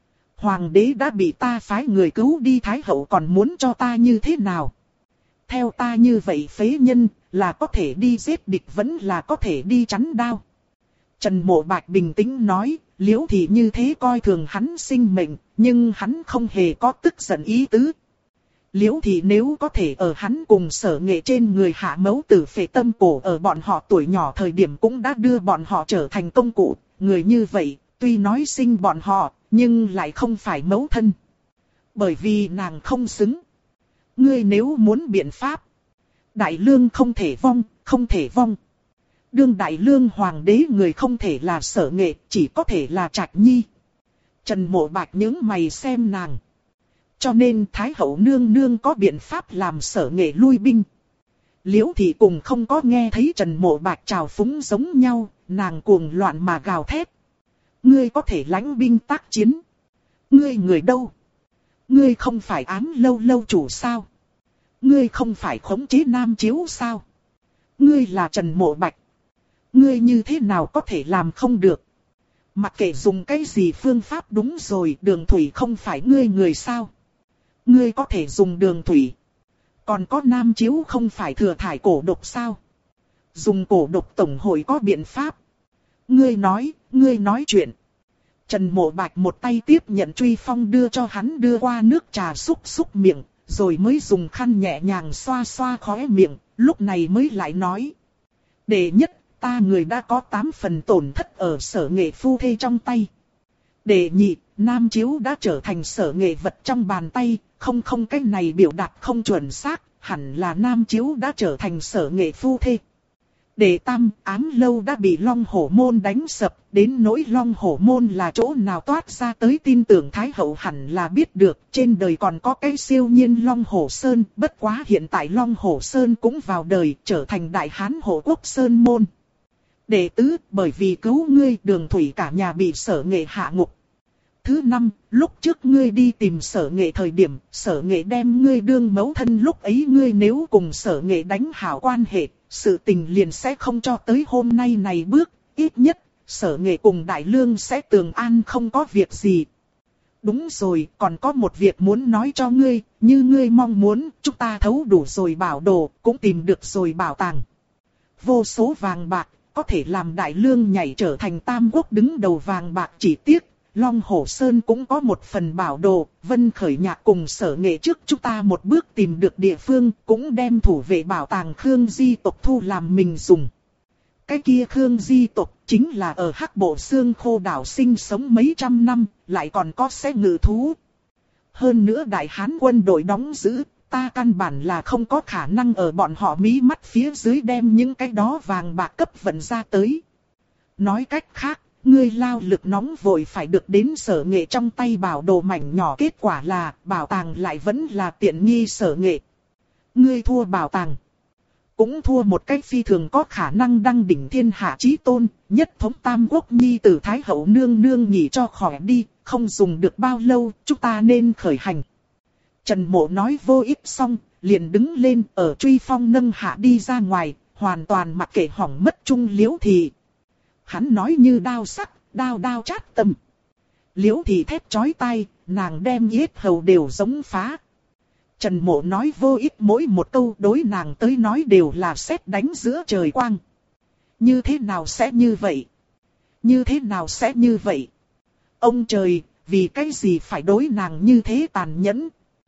Hoàng đế đã bị ta phái người cứu đi, Thái hậu còn muốn cho ta như thế nào? Theo ta như vậy phế nhân, là có thể đi giết địch vẫn là có thể đi chắn đao. Trần Mộ Bạch bình tĩnh nói, Liễu Thị như thế coi thường hắn sinh mệnh, nhưng hắn không hề có tức giận ý tứ. Liễu Thị nếu có thể ở hắn cùng Sở Nghệ trên người hạ mấu tử phệ tâm cổ, ở bọn họ tuổi nhỏ thời điểm cũng đã đưa bọn họ trở thành công cụ, người như vậy, tuy nói sinh bọn họ, nhưng lại không phải mẫu thân. Bởi vì nàng không xứng. Ngươi nếu muốn biện pháp, Đại Lương không thể vong, không thể vong. Đương Đại Lương hoàng đế người không thể là Sở Nghệ, chỉ có thể là Trạch Nhi. Trần Mộ Bạch nhướng mày xem nàng. Cho nên Thái hậu nương nương có biện pháp làm Sở Nghệ lui binh. Liễu Thị cùng không có nghe thấy Trần Mộ Bạch trào phúng giống nhau, nàng cuồng loạn mà gào thét. Ngươi có thể lãnh binh tác chiến. Ngươi người đâu? Ngươi không phải Ám Lâu lâu chủ sao? Ngươi không phải khống chế Nam Chiếu sao? Ngươi là Trần Mộ Bạch. Ngươi như thế nào có thể làm không được? Mặc kệ dùng cái gì phương pháp, đúng rồi, đường thủy không phải ngươi người sao? Ngươi có thể dùng đường thủy. Còn có Nam Chiếu không phải thừa thải cổ độc sao? Dùng cổ độc tổng hội có biện pháp. Ngươi nói chuyện. Trần Mộ Bạch một tay tiếp nhận Truy Phong đưa cho hắn đưa qua nước trà xúc miệng, rồi mới dùng khăn nhẹ nhàng xoa xoa khóe miệng, lúc này mới lại nói. Đệ nhất, ta người đã có 8 phần tổn thất ở Sở Nghệ phu thê trong tay. Đệ nhị, Nam Chiếu đã trở thành Sở Nghệ vật trong bàn tay, không cái này biểu đạt không chuẩn xác, hẳn là Nam Chiếu đã trở thành Sở Nghệ phu thê. Đệ tam, Ám Lâu đã bị Long Hổ Môn đánh sập, đến nỗi Long Hổ Môn là chỗ nào toát ra tới, tin tưởng Thái hậu hẳn là biết được, trên đời còn có cái siêu nhiên Long Hổ Sơn, bất quá hiện tại Long Hổ Sơn cũng vào đời, trở thành Đại Hán Hộ Quốc Sơn Môn. Đệ tứ, bởi vì cứu ngươi, đường thủy cả nhà bị Sở Nghệ hạ ngục. Thứ năm, lúc trước ngươi đi tìm Sở Nghệ thời điểm, Sở Nghệ đem ngươi đương mẫu thân, lúc ấy ngươi nếu cùng Sở Nghệ đánh hảo quan hệ, sự tình liền sẽ không cho tới hôm nay này bước, ít nhất, Sở Nghệ cùng Đại Lương sẽ tường an không có việc gì. Đúng rồi, còn có một việc muốn nói cho ngươi, như ngươi mong muốn, chúng ta thấu đủ rồi bảo đồ, cũng tìm được rồi bảo tàng. Vô số vàng bạc, có thể làm Đại Lương nhảy trở thành tam quốc đứng đầu vàng bạc, chỉ tiếc. Long Hổ Sơn cũng có một phần bảo đồ, Vân Khởi Nhạc cùng Sở Nghệ trước chúng ta một bước tìm được địa phương, cũng đem thủ vệ bảo tàng Khương Di tộc thu làm mình dùng. Cái kia Khương Di tộc chính là ở Hắc Bộ Xương Khô đảo sinh sống mấy trăm năm, lại còn có xe ngự thú. Hơn nữa Đại Hán quân đội đóng giữ, ta căn bản là không có khả năng ở bọn họ mí mắt phía dưới đem những cái đó vàng bạc cấp vận ra tới. Nói cách khác, ngươi lao lực nóng vội phải được đến Sở Nghệ trong tay bảo đồ mảnh nhỏ, kết quả là bảo tàng lại vẫn là tiện nghi Sở Nghệ. Ngươi thua bảo tàng, cũng thua một cách phi thường có khả năng đăng đỉnh thiên hạ chí tôn, nhất thống tam quốc nhi tử Thái hậu nương nương nghỉ cho khỏe đi, không dùng được bao lâu, chúng ta nên khởi hành. Trần Mộ nói vô ích xong, liền đứng lên ở Truy Phong nâng hạ đi ra ngoài, hoàn toàn mặc kệ hỏng mất chung Liễu Thị. Hắn nói như đao sắc, đao chát tâm. Liễu Thị thét chói tai, nàng đem yết hầu đều giống phá. Trần Mộ nói vô ích, mỗi một câu đối nàng tới nói đều là sét đánh giữa trời quang. Như thế nào sẽ như vậy? Như thế nào sẽ như vậy? Ông trời, vì cái gì phải đối nàng như thế tàn nhẫn?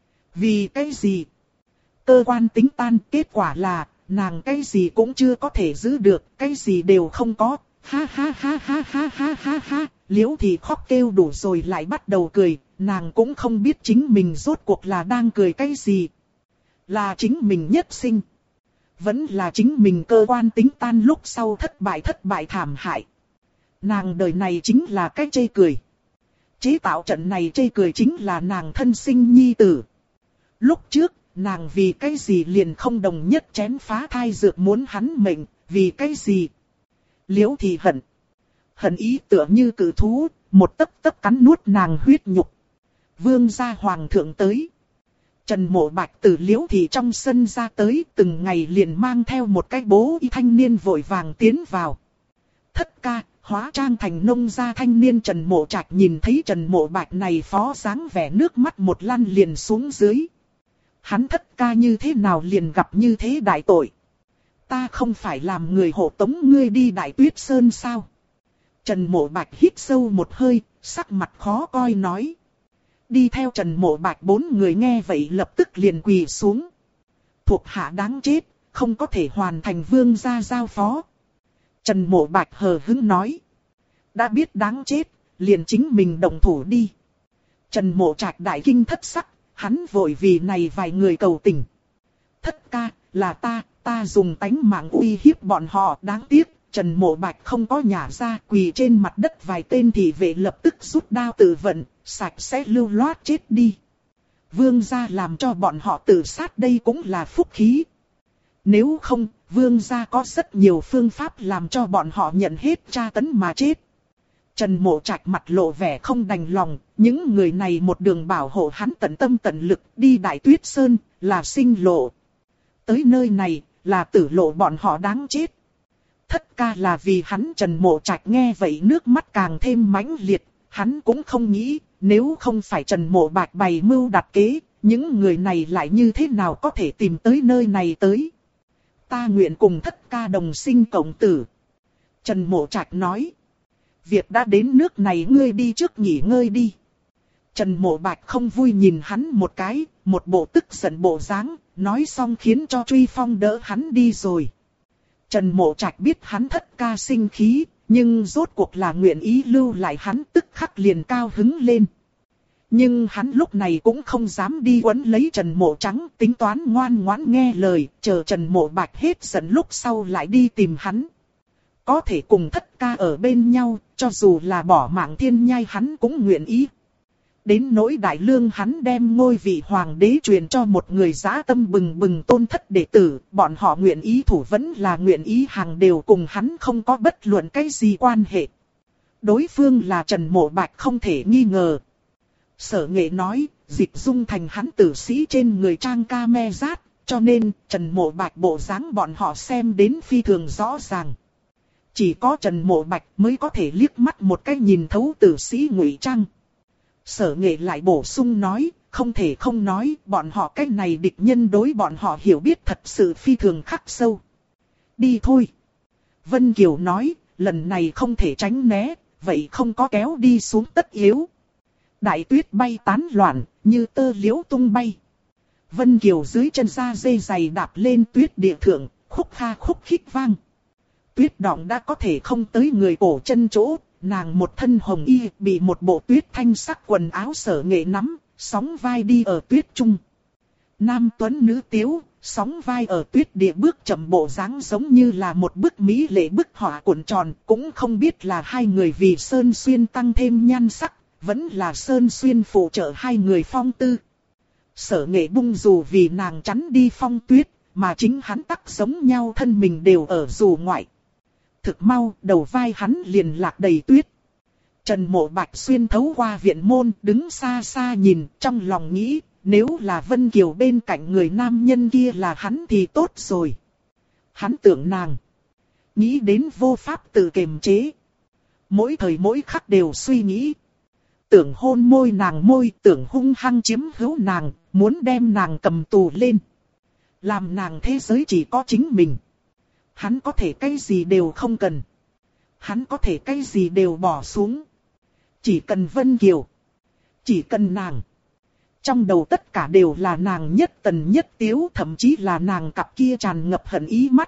Vì cái gì? Cơ quan tính tan, kết quả là, nàng cái gì cũng chưa có thể giữ được, cái gì đều không có. Ha ha ha ha ha ha ha ha, Liễu Thị khóc kêu đủ rồi lại bắt đầu cười, nàng cũng không biết chính mình rốt cuộc là đang cười cái gì. Là chính mình nhất sinh. Vẫn là chính mình cơ quan tính tan lúc sau thất bại thảm hại. Nàng đời này chính là cái chê cười. Chế tạo trận này chê cười chính là nàng thân sinh nhi tử. Lúc trước, nàng vì cái gì liền không đồng nhất chén phá thai dược muốn hắn mệnh, vì cái gì? Liễu Thị hận. Hận ý tựa như cự thú, một tấc tấc cắn nuốt nàng huyết nhục. Vương gia hoàng thượng tới. Trần Mộ Bạch từ Liễu Thị trong sân ra tới, từng ngày liền mang theo một cái bố y thanh niên vội vàng tiến vào. Thất ca, hóa trang thành nông gia thanh niên Trần Mộ Trạch nhìn thấy Trần Mộ Bạch này phó dáng vẻ nước mắt một lăn liền xuống dưới. Hắn thất ca như thế nào liền gặp như thế đại tội. Ta không phải làm người hộ tống ngươi đi Đại Tuyết Sơn sao? Trần Mộ Bạch hít sâu một hơi, sắc mặt khó coi nói. Đi theo Trần Mộ Bạch 4 người nghe vậy lập tức liền quỳ xuống. Thuộc hạ đáng chết, không có thể hoàn thành vương gia giao phó. Trần Mộ Bạch hờ hững nói. Đã biết đáng chết, liền chính mình động thủ đi. Trần Mộ Trạch đại kinh thất sắc, hắn vội vì này vài người cầu tình. Thất ca, là ta dùng tánh mạng uy hiếp bọn họ, đáng tiếc. Trần Mộ Bạch không có nhả ra, quỳ trên mặt đất vài tên thị vệ lập tức rút đao tự vận, sạch sẽ lưu loát chết đi. Vương gia làm cho bọn họ tự sát đây cũng là phúc khí. Nếu không, vương gia có rất nhiều phương pháp làm cho bọn họ nhận hết tra tấn mà chết. Trần Mộ Trạch mặt lộ vẻ không đành lòng, những người này một đường bảo hộ hắn tận tâm tận lực đi Đại Tuyết Sơn, là sinh lộ. Tới nơi này, là tử lộ bọn họ đáng chết. Thất ca là vì hắn Trần Mộ Trạch nghe vậy nước mắt càng thêm mãnh liệt, hắn cũng không nghĩ, nếu không phải Trần Mộ Bạch bày mưu đặt kế, những người này lại như thế nào có thể tìm tới nơi này tới. Ta nguyện cùng thất ca đồng sinh cộng tử. Trần Mộ Trạch nói. Việc đã đến nước này ngươi đi trước nghỉ ngơi đi. Trần Mộ Bạch không vui nhìn hắn một cái, một bộ tức giận bộ dáng, nói xong khiến cho Truy Phong đỡ hắn đi rồi. Trần Mộ Trạch biết hắn thất ca sinh khí, nhưng rốt cuộc là nguyện ý lưu lại hắn tức khắc liền cao hứng lên. Nhưng hắn lúc này cũng không dám đi quấn lấy Trần Mộ Trắng, tính toán ngoan ngoãn nghe lời, chờ Trần Mộ Bạch hết giận lúc sau lại đi tìm hắn. Có thể cùng thất ca ở bên nhau, cho dù là bỏ mạng thiên nhai hắn cũng nguyện ý. Đến nỗi đại lương hắn đem ngôi vị hoàng đế truyền cho một người dã tâm bừng bừng tôn thất đệ tử, bọn họ nguyện ý thủ vẫn là nguyện ý hàng đều cùng hắn không có bất luận cái gì quan hệ. Đối phương là Trần Mộ Bạch không thể nghi ngờ. Sở Nghệ nói, Dịch Dung thành hắn tử sĩ trên người trang ca me rát, cho nên Trần Mộ Bạch bộ dáng bọn họ xem đến phi thường rõ ràng. Chỉ có Trần Mộ Bạch mới có thể liếc mắt một cái nhìn thấu tử sĩ ngụy trang. Sở Nghệ lại bổ sung nói, không thể không nói, bọn họ cái này địch nhân đối bọn họ hiểu biết thật sự phi thường khắc sâu. Đi thôi. Vân Kiều nói, lần này không thể tránh né, vậy không có kéo đi xuống tất yếu. Đại tuyết bay tán loạn, như tơ liễu tung bay. Vân Kiều dưới chân da dây dày đạp lên tuyết địa thượng, khúc kha khúc khích vang. Tuyết đọng đã có thể không tới người cổ chân chỗ, nàng một thân hồng y bị một bộ tuyết thanh sắc quần áo Sở Nghệ nắm, sóng vai đi ở tuyết trung. Nam tuấn nữ tiếu, sóng vai ở tuyết địa bước chậm bộ dáng giống như là một bức mỹ lệ bức họa cuộn tròn, cũng không biết là hai người vì Sơn Xuyên tăng thêm nhan sắc, vẫn là Sơn Xuyên phụ trợ hai người phong tư. Sở Nghệ bung dù vì nàng chắn đi phong tuyết, mà chính hắn tắc giống nhau thân mình đều ở dù ngoại. Thực mau, đầu vai hắn liền lạc đầy tuyết. Trần Mộ Bạch xuyên thấu qua viện môn, đứng xa xa nhìn, trong lòng nghĩ, nếu là Vân Kiều bên cạnh người nam nhân kia là hắn thì tốt rồi. Hắn tưởng nàng. Nghĩ đến vô pháp tự kiềm chế. Mỗi thời mỗi khắc đều suy nghĩ. Tưởng hôn môi nàng môi, tưởng hung hăng chiếm hữu nàng, muốn đem nàng cầm tù lên. Làm nàng thế giới chỉ có chính mình. Hắn có thể cái gì đều không cần. Hắn có thể cái gì đều bỏ xuống. Chỉ cần Vân Kiều. Chỉ cần nàng. Trong đầu tất cả đều là nàng nhất tần nhất tiếu, thậm chí là nàng cặp kia tràn ngập hận ý mắt.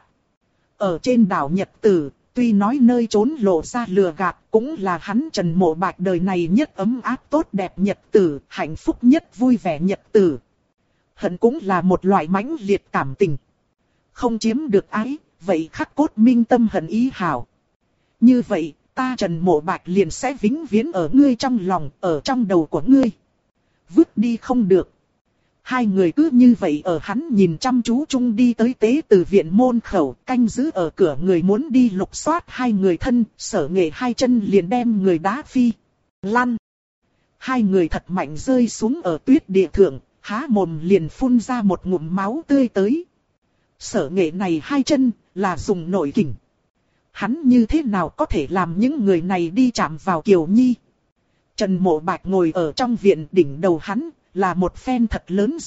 Ở trên đảo Nhật Tử, tuy nói nơi trốn lộ ra lừa gạt, cũng là hắn Trần Mộ Bạch đời này nhất ấm áp tốt đẹp Nhật Tử, hạnh phúc nhất vui vẻ Nhật Tử. Hận cũng là một loại mãnh liệt cảm tình. không chiếm được ái, vậy khắc cốt minh tâm hận ý hảo. Như vậy, ta Trần Mộ Bạch liền sẽ vĩnh viễn ở ngươi trong lòng, ở trong đầu của ngươi. Vứt đi không được. Hai người cứ như vậy ở hắn nhìn chăm chú chung đi tới tế từ viện môn khẩu, canh giữ ở cửa người muốn đi lục soát hai người thân, Sở Nghệ hai chân liền đem người đá phi. Lăn. Hai người thật mạnh rơi xuống ở tuyết địa thượng, há mồm liền phun ra một ngụm máu tươi tới. Sở Nghệ này hai chân, là dùng nội kình. Hắn như thế nào có thể làm những người này đi chạm vào Kiều Nhi? Trần Mộ Bạch ngồi ở trong viện, đỉnh đầu hắn là một phen thật lớn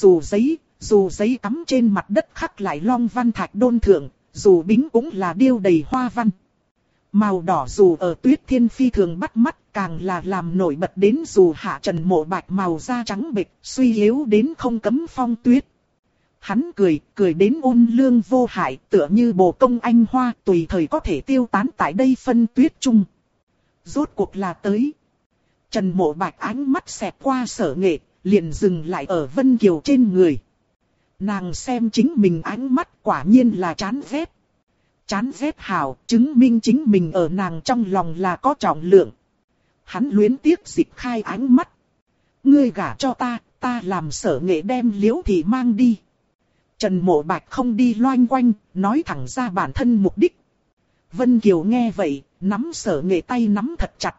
dù giấy cắm trên mặt đất khắc lại long văn thạch đôn thượng, dù bính cũng là điêu đầy hoa văn. Màu đỏ dù ở tuyết thiên phi thường bắt mắt, càng là làm nổi bật đến dù hạ Trần Mộ Bạch màu da trắng bệch, suy yếu đến không cấm phong tuyết. Hắn cười đến ôn lương vô hại, tựa như bồ công anh hoa, tùy thời có thể tiêu tán tại đây phân tuyết chung. Rốt cuộc là tới. Trần Mộ Bạch ánh mắt xẹt qua Sở Nghệ, liền dừng lại ở Vân Kiều trên người. Nàng xem chính mình ánh mắt quả nhiên là chán ghét. Chán ghét hảo, chứng minh chính mình ở nàng trong lòng là có trọng lượng. Hắn luyến tiếc dịch khai ánh mắt. Ngươi gả cho ta làm Sở Nghệ đem Liễu Thị mang đi. Trần Mộ Bạch không đi loanh quanh, nói thẳng ra bản thân mục đích. Vân Kiều nghe vậy, nắm Sở Nghệ tay nắm thật chặt.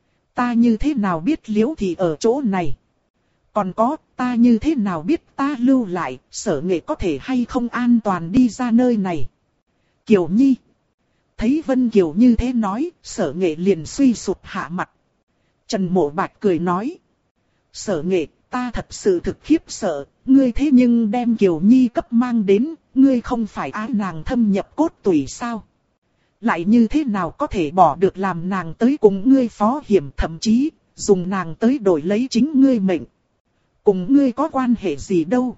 Ta như thế nào biết Liễu Thị ở chỗ này? Còn có, ta như thế nào biết ta lưu lại, Sở Nghệ có thể hay không an toàn đi ra nơi này? Kiều Nhi. Thấy Vân Kiều như thế nói, Sở Nghệ liền suy sụp hạ mặt. Trần Mộ Bạch cười nói. Sở Nghệ, ta thật sự thực khiếp sợ, ngươi thế nhưng đem Kiều Nhi cấp mang đến, ngươi không phải ái nàng thâm nhập cốt tủy sao? Lại như thế nào có thể bỏ được làm nàng tới cùng ngươi phó hiểm, thậm chí dùng nàng tới đổi lấy chính ngươi mệnh. Cùng ngươi có quan hệ gì đâu?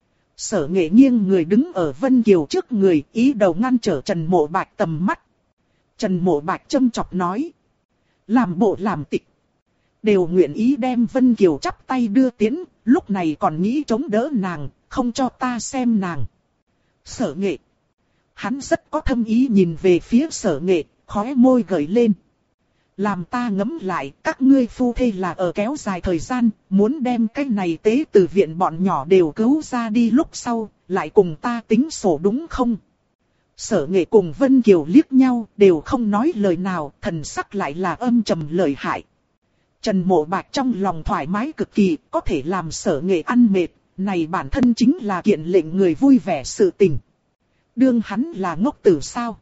Sở Nghệ nghiêng người đứng ở Vân Kiều trước người, ý đầu ngăn trở Trần Mộ Bạch tầm mắt. Trần Mộ Bạch châm chọc nói. Làm bộ làm tịch. Đều nguyện ý đem Vân Kiều chắp tay đưa tiến, lúc này còn nghĩ chống đỡ nàng, không cho ta xem nàng. Sở Nghệ. Hắn rất có thâm ý nhìn về phía Sở Nghệ, khóe môi gợi lên. Làm ta ngẫm lại, các ngươi phu thê là ở kéo dài thời gian, muốn đem cái này tế từ viện bọn nhỏ đều cứu ra đi lúc sau, lại cùng ta tính sổ đúng không? Sở Nghệ cùng Vân Kiều liếc nhau, đều không nói lời nào, thần sắc lại là âm trầm lợi hại. Trần Mộ Bạch trong lòng thoải mái cực kỳ, có thể làm Sở Nghệ ăn mệt, này bản thân chính là kiện lệnh người vui vẻ sự tình. Đương hắn là ngốc tử sao?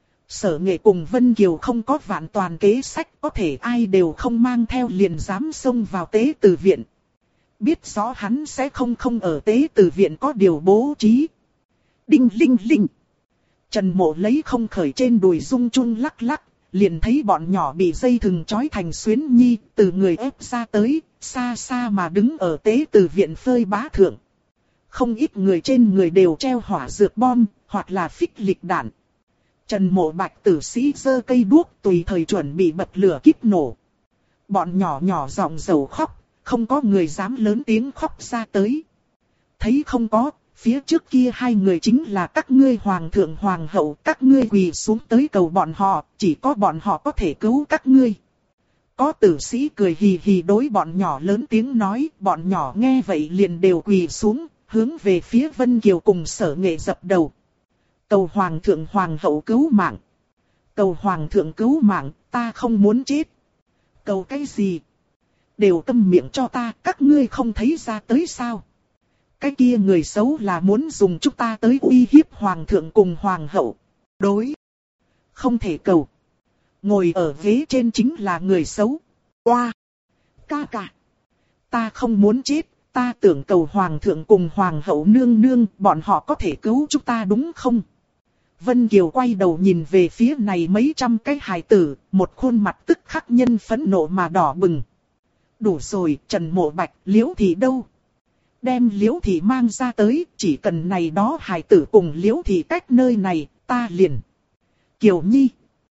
Sở Nghệ cùng Vân Kiều không có vạn toàn kế sách, có thể ai đều không mang theo liền dám xông vào tế từ viện. Biết rõ hắn sẽ không ở tế từ viện có điều bố trí. Đinh linh linh. Trần Mộ lấy không khởi trên đùi rung chung lắc lắc, liền thấy bọn nhỏ bị dây thừng trói thành xuyến nhi, từ người ép ra tới, xa xa mà đứng ở tế từ viện phơi bá thượng. Không ít người trên người đều treo hỏa dược bom, hoặc là phích lịch đạn. Trần Mộ Bạch tử sĩ giơ cây đuốc tùy thời chuẩn bị bật lửa kíp nổ. Bọn nhỏ nhỏ giọng dầu khóc, không có người dám lớn tiếng khóc ra tới. Thấy không có, phía trước kia hai người chính là các ngươi hoàng thượng hoàng hậu, các ngươi quỳ xuống tới cầu bọn họ, chỉ có bọn họ có thể cứu các ngươi. Có tử sĩ cười hì hì đối bọn nhỏ lớn tiếng nói, bọn nhỏ nghe vậy liền đều quỳ xuống, hướng về phía Vân Kiều cùng Sở Nghệ dập đầu. Cầu hoàng thượng hoàng hậu cứu mạng. Cầu hoàng thượng cứu mạng, ta không muốn chết. Cầu cái gì? Đều câm miệng cho ta, các ngươi không thấy ra tới sao? Cái kia người xấu là muốn dùng chúng ta tới uy hiếp hoàng thượng cùng hoàng hậu. Đối. Không thể cầu. Ngồi ở ghế trên chính là người xấu. Oa. Ca ca. Ta không muốn chết, ta tưởng cầu hoàng thượng cùng hoàng hậu nương nương, bọn họ có thể cứu chúng ta đúng không? Vân Kiều quay đầu nhìn về phía này mấy trăm cái hài tử, một khuôn mặt tức khắc nhân phẫn nộ mà đỏ bừng. Đủ rồi, Trần Mộ Bạch, Liễu Thị đâu? Đem Liễu Thị mang ra tới, chỉ cần này đó hài tử cùng Liễu Thị cách nơi này, ta liền. Kiều Nhi.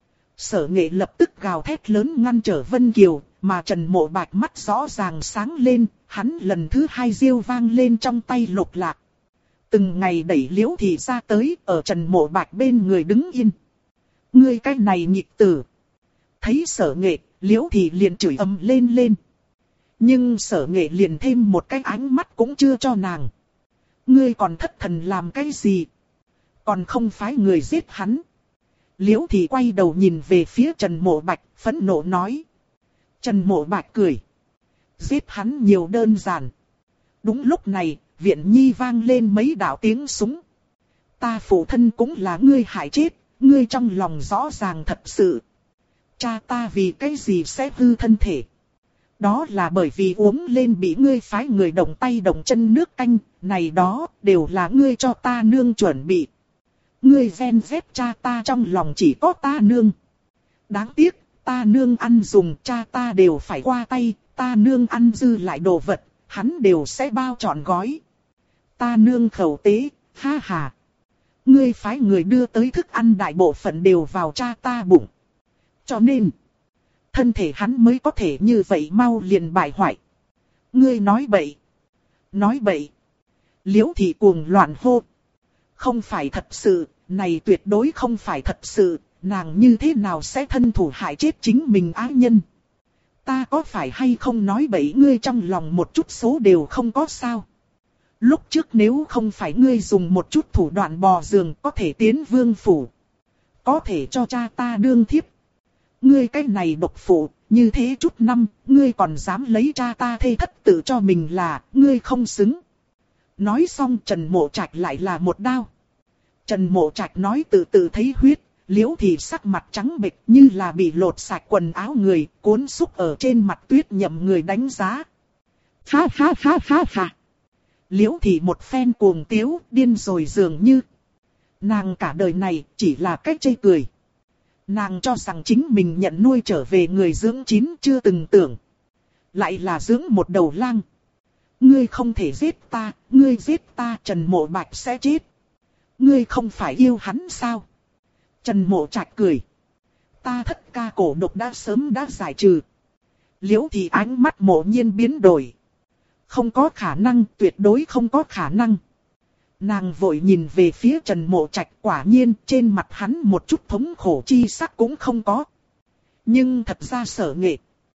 Sở Nghệ lập tức gào thét lớn ngăn trở Vân Kiều, mà Trần Mộ Bạch mắt rõ ràng sáng lên, hắn lần thứ hai diêu vang lên trong tay lục lạc. Từng ngày đẩy Liễu Thị ra tới, ở Trần Mộ Bạch bên người đứng yên. Ngươi cái này nghịch tử. Thấy Sở Nghệ, Liễu Thị liền chửi ầm lên lên. Nhưng Sở Nghệ liền thêm một cái ánh mắt cũng chưa cho nàng. Ngươi còn thất thần làm cái gì? Còn không phái người giết hắn. Liễu Thị quay đầu nhìn về phía Trần Mộ Bạch, phẫn nộ nói. Trần Mộ Bạch cười. Giết hắn nhiều đơn giản. Đúng lúc này, viện nhi vang lên mấy đạo tiếng súng. Ta phụ thân cũng là ngươi hại chết, ngươi trong lòng rõ ràng thật sự. Cha ta vì cái gì sẽ hư thân thể? Đó là bởi vì uống lên bị ngươi phái người động tay động chân nước canh, này đó đều là ngươi cho ta nương chuẩn bị. Ngươi ven dép cha ta trong lòng chỉ có ta nương. Đáng tiếc, ta nương ăn dùng cha ta đều phải qua tay, ta nương ăn dư lại đồ vật, hắn đều sẽ bao trọn gói. Ta nương khẩu tế, ha ha. Ngươi phái người đưa tới thức ăn đại bộ phận đều vào cha ta bụng. Cho nên, thân thể hắn mới có thể như vậy mau liền bại hoại. Ngươi nói bậy. Nói bậy. Liễu Thị cuồng loạn hô. Không phải thật sự, này tuyệt đối không phải thật sự, nàng như thế nào sẽ thân thủ hại chết chính mình ái nhân. Ta có phải hay không nói bậy, ngươi trong lòng một chút số đều không có sao. Lúc trước nếu không phải ngươi dùng một chút thủ đoạn bò giường có thể tiến vương phủ. Có thể cho cha ta đương thiếp. Ngươi cái này độc phụ, như thế chút năm, ngươi còn dám lấy cha ta thê thất tự cho mình là, ngươi không xứng. Nói xong Trần Mộ Trạch lại là một đao. Trần Mộ Trạch nói từ từ thấy huyết, Liễu Thị sắc mặt trắng bệch như là bị lột sạch quần áo người, cuốn xúc ở trên mặt tuyết nhậm người đánh giá. Ha ha ha ha ha. Liễu Thị một phen cuồng tiếu, điên rồi dường như. Nàng cả đời này chỉ là cách chê cười. Nàng cho rằng chính mình nhận nuôi trở về người dưỡng chín chưa từng tưởng. Lại là dưỡng một đầu lang. Ngươi không thể giết ta, ngươi giết ta Trần Mộ Bạch sẽ chết. Ngươi không phải yêu hắn sao? Trần Mộ Trạch cười. Ta thất ca cổ độc đã sớm đã giải trừ. Liễu Thị ánh mắt mộ nhiên biến đổi. Không có khả năng, tuyệt đối không có khả năng. Nàng vội nhìn về phía Trần Mộ Trạch, quả nhiên trên mặt hắn một chút thống khổ chi sắc cũng không có. Nhưng thật ra Sở Nghệ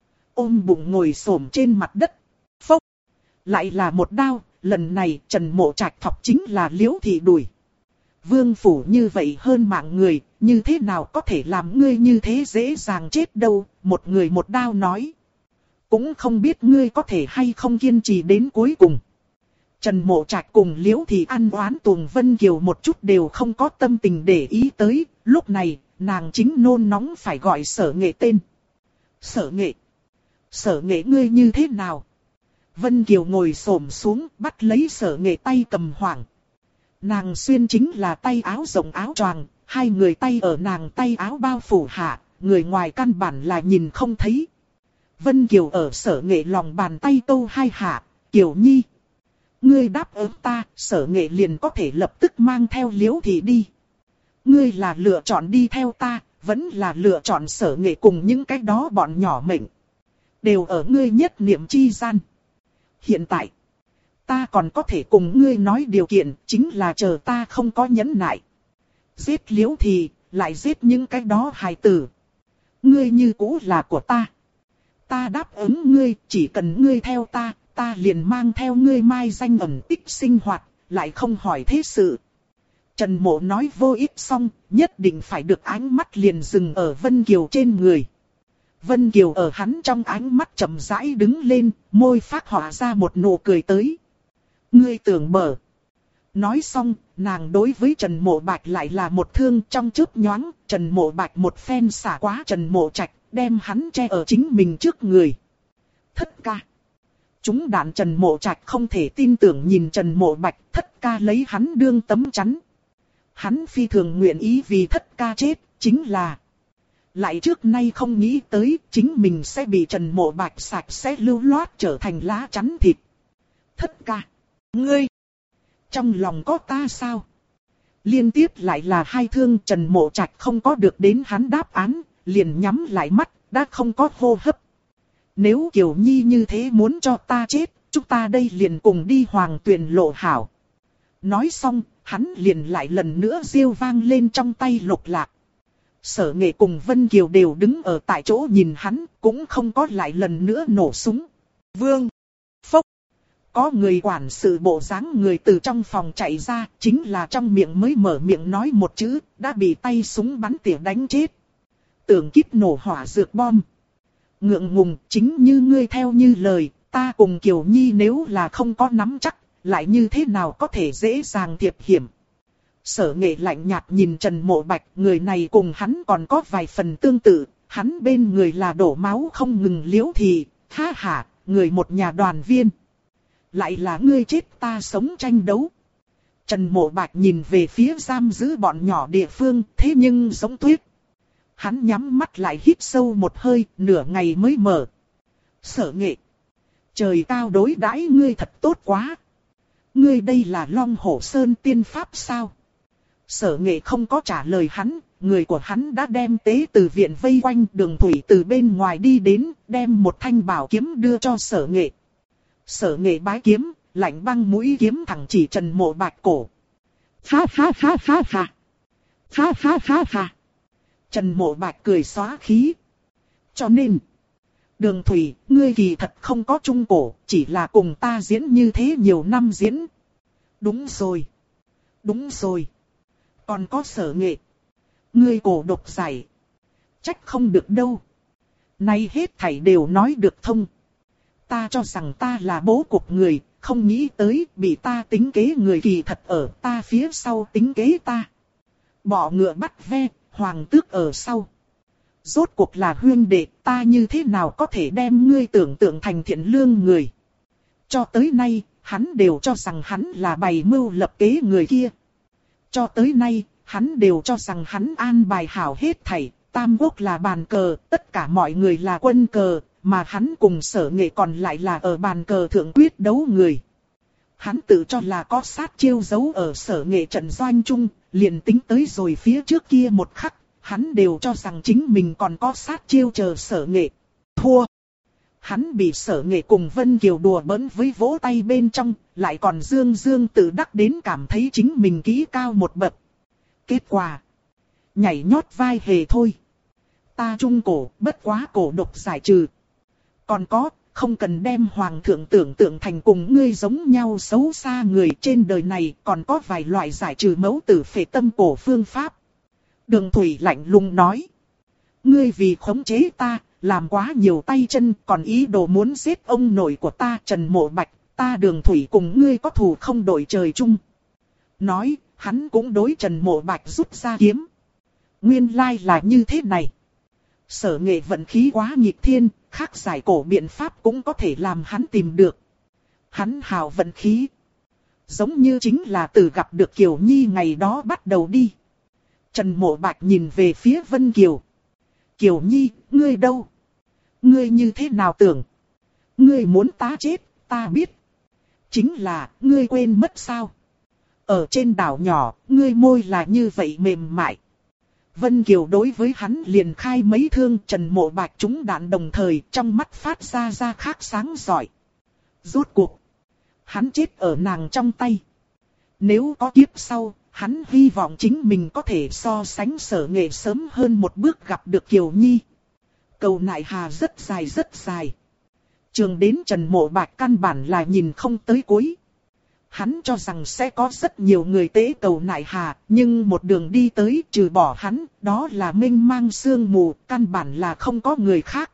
ôm bụng ngồi xổm trên mặt đất. Phốc. Lại là một đao, lần này Trần Mộ Trạch thọc chính là Liễu Thị đùi. Vương phủ như vậy hơn mạng người, như thế nào có thể làm ngươi như thế dễ dàng chết đâu, một người một đao nói. Cũng không biết ngươi có thể hay không kiên trì đến cuối cùng. Trần Mộ Trạch cùng Liễu Thị ăn oán Tùng Vân Kiều một chút đều không có tâm tình để ý tới, lúc này, nàng chính nôn nóng phải gọi Sở Nghệ tên. Sở Nghệ. Sở Nghệ ngươi như thế nào? Vân Kiều ngồi xổm xuống, bắt lấy Sở Nghệ tay cầm hoảng. Nàng xuyên chính là tay áo rộng áo choàng, hai người tay ở nàng tay áo bao phủ hạ, người ngoài căn bản là nhìn không thấy. Vân Kiều ở Sở Nghệ lòng bàn tay câu hai hạ, Kiều Nhi. Ngươi đáp ứng ta, Sở Nghệ liền có thể lập tức mang theo Liễu Thị đi. Ngươi là lựa chọn đi theo ta, vẫn là lựa chọn Sở Nghệ cùng những cái đó bọn nhỏ mệnh. Đều ở ngươi nhất niệm chi gian. Hiện tại, ta còn có thể cùng ngươi nói điều kiện, chính là chờ ta không có nhẫn nại. Giết Liễu Thị, lại giết những cái đó hài tử. Ngươi như cũ là của ta. Ta đáp ứng ngươi, chỉ cần ngươi theo ta, ta liền mang theo ngươi mai danh ẩn tích sinh hoạt, lại không hỏi thế sự. Trần Mộ nói vô ích xong, nhất định phải được ánh mắt liền dừng ở Vân Kiều trên người. Vân Kiều ở hắn trong ánh mắt chậm rãi đứng lên, môi phát họa ra một nụ cười tới. Ngươi tưởng bở. Nói xong, nàng đối với Trần Mộ Bạch lại là một thương trong chớp nhoáng, Trần Mộ Bạch một phen xả quá Trần Mộ Trạch, đem hắn che ở chính mình trước người. Thất ca. Chúng đạn Trần Mộ Trạch không thể tin tưởng nhìn Trần Mộ Bạch, thất ca lấy hắn đương tấm chắn. Hắn phi thường nguyện ý vì thất ca chết, chính là lại trước nay không nghĩ tới chính mình sẽ bị Trần Mộ Bạch sạch sẽ lưu loát trở thành lá chắn thịt. Thất ca, ngươi, trong lòng có ta sao? Liên tiếp lại là hai thương, Trần Mộ Trạch không có được đến hắn đáp án, liền nhắm lại mắt, đã không có hô hấp. Nếu Kiều Nhi như thế muốn cho ta chết, chúng ta đây liền cùng đi Hoàng Tuyền lộ hảo. Nói xong, hắn liền lại lần nữa rêu vang lên trong tay Lục Lạc. Sở Nghệ cùng Vân Kiều đều đứng ở tại chỗ nhìn hắn, cũng không có lại lần nữa nổ súng. Vương! Phốc! Có người quản sự bộ dáng người từ trong phòng chạy ra, chính là trong miệng mới mở miệng nói một chữ, đã bị tay súng bắn tỉa đánh chết. Tưởng kíp nổ hỏa dược bom. Ngượng ngùng, chính như ngươi theo như lời, ta cùng Kiều Nhi nếu là không có nắm chắc, lại như thế nào có thể dễ dàng thiệp hiểm. Sở Nghệ lạnh nhạt nhìn Trần Mộ Bạch, người này cùng hắn còn có vài phần tương tự, hắn bên người là đổ máu không ngừng Liễu Thị, ha ha, người một nhà đoàn viên. Lại là ngươi chết ta sống tranh đấu. Trần Mộ Bạch nhìn về phía giam giữ bọn nhỏ địa phương, thế nhưng giống tuyết. Hắn nhắm mắt lại hít sâu một hơi, nửa ngày mới mở. Sở Nghệ, trời cao đối đãi ngươi thật tốt quá. Ngươi đây là Long Hổ Sơn tiên pháp sao? Sở Nghệ không có trả lời hắn, người của hắn đã đem tế từ viện vây quanh, Đường Thủy từ bên ngoài đi đến, đem một thanh bảo kiếm đưa cho Sở Nghệ. Sở Nghệ bái kiếm, lạnh băng mũi kiếm thẳng chỉ Trần Mộ Bạch cổ. Ha ha ha ha ha. Ha ha ha ha. Trần Mộ Bạch cười xóa khí. Cho nên, Đường Thủy, ngươi kỳ thật không có trung cổ, chỉ là cùng ta diễn như thế nhiều năm diễn. Đúng rồi. Đúng rồi. Còn có Sở Nghệ. Ngươi cổ độc giải. Trách không được đâu. Nay hết thảy đều nói được thông. Ta cho rằng ta là bố cục người, không nghĩ tới bị ta tính kế người kỳ thật ở ta phía sau tính kế ta. Bỏ ngựa bắt ve, hoàng tước ở sau. Rốt cuộc là huyên đệ, ta như thế nào có thể đem ngươi tưởng tượng thành thiện lương người. Cho tới nay, hắn đều cho rằng hắn là bày mưu lập kế người kia. Cho tới nay, hắn đều cho rằng hắn an bài hảo hết thảy, Tam Quốc là bàn cờ, tất cả mọi người là quân cờ, mà hắn cùng Sở Nghệ còn lại là ở bàn cờ thượng quyết đấu người. Hắn tự cho là có sát chiêu giấu ở Sở Nghệ trận doanh chung, liền tính tới rồi phía trước kia một khắc, hắn đều cho rằng chính mình còn có sát chiêu chờ Sở Nghệ. Thua! Hắn bị Sở Nghệ cùng Vân Kiều đùa bỡn với vỗ tay bên trong, lại còn dương dương tự đắc đến cảm thấy chính mình kỹ cao một bậc. Kết quả, nhảy nhót vai hề thôi. Ta trung cổ, bất quá cổ độc giải trừ. Còn có, không cần đem hoàng thượng tưởng tượng thành cùng ngươi giống nhau xấu xa người, trên đời này, còn có vài loại giải trừ mẫu tử phệ tâm cổ phương pháp. Đường Thủy lạnh lùng nói. Ngươi vì khống chế ta, làm quá nhiều tay chân, còn ý đồ muốn giết ông nội của ta Trần Mộ Bạch, ta Đường Thủy cùng ngươi có thù không đội trời chung. Nói, hắn cũng đối Trần Mộ Bạch rút ra kiếm. Nguyên lai là như thế này. Sở Nghệ vận khí quá nghịch thiên, khác giải cổ biện pháp cũng có thể làm hắn tìm được. Hắn hào vận khí. Giống như chính là từ gặp được Kiều Nhi ngày đó bắt đầu đi. Trần Mộ Bạch nhìn về phía Vân Kiều. Kiều Nhi, ngươi đâu? Ngươi như thế nào tưởng? Ngươi muốn ta chết, ta biết. Chính là, ngươi quên mất sao? Ở trên đảo nhỏ, ngươi môi là như vậy mềm mại. Vân Kiều đối với hắn liền khai mấy thương, Trần Mộ Bạch trúng đạn đồng thời, trong mắt phát ra khác sáng giỏi. Rốt cuộc, hắn chết ở nàng trong tay. Nếu có kiếp sau, hắn hy vọng chính mình có thể so sánh Sở Nghệ sớm hơn một bước gặp được Kiều Nhi. Cầu nại hà rất dài rất dài. Trường đến Trần Mộ Bạch căn bản là nhìn không tới cuối. Hắn cho rằng sẽ có rất nhiều người tế cầu nại hà, nhưng một đường đi tới trừ bỏ hắn, đó là mênh mang sương mù, căn bản là không có người khác.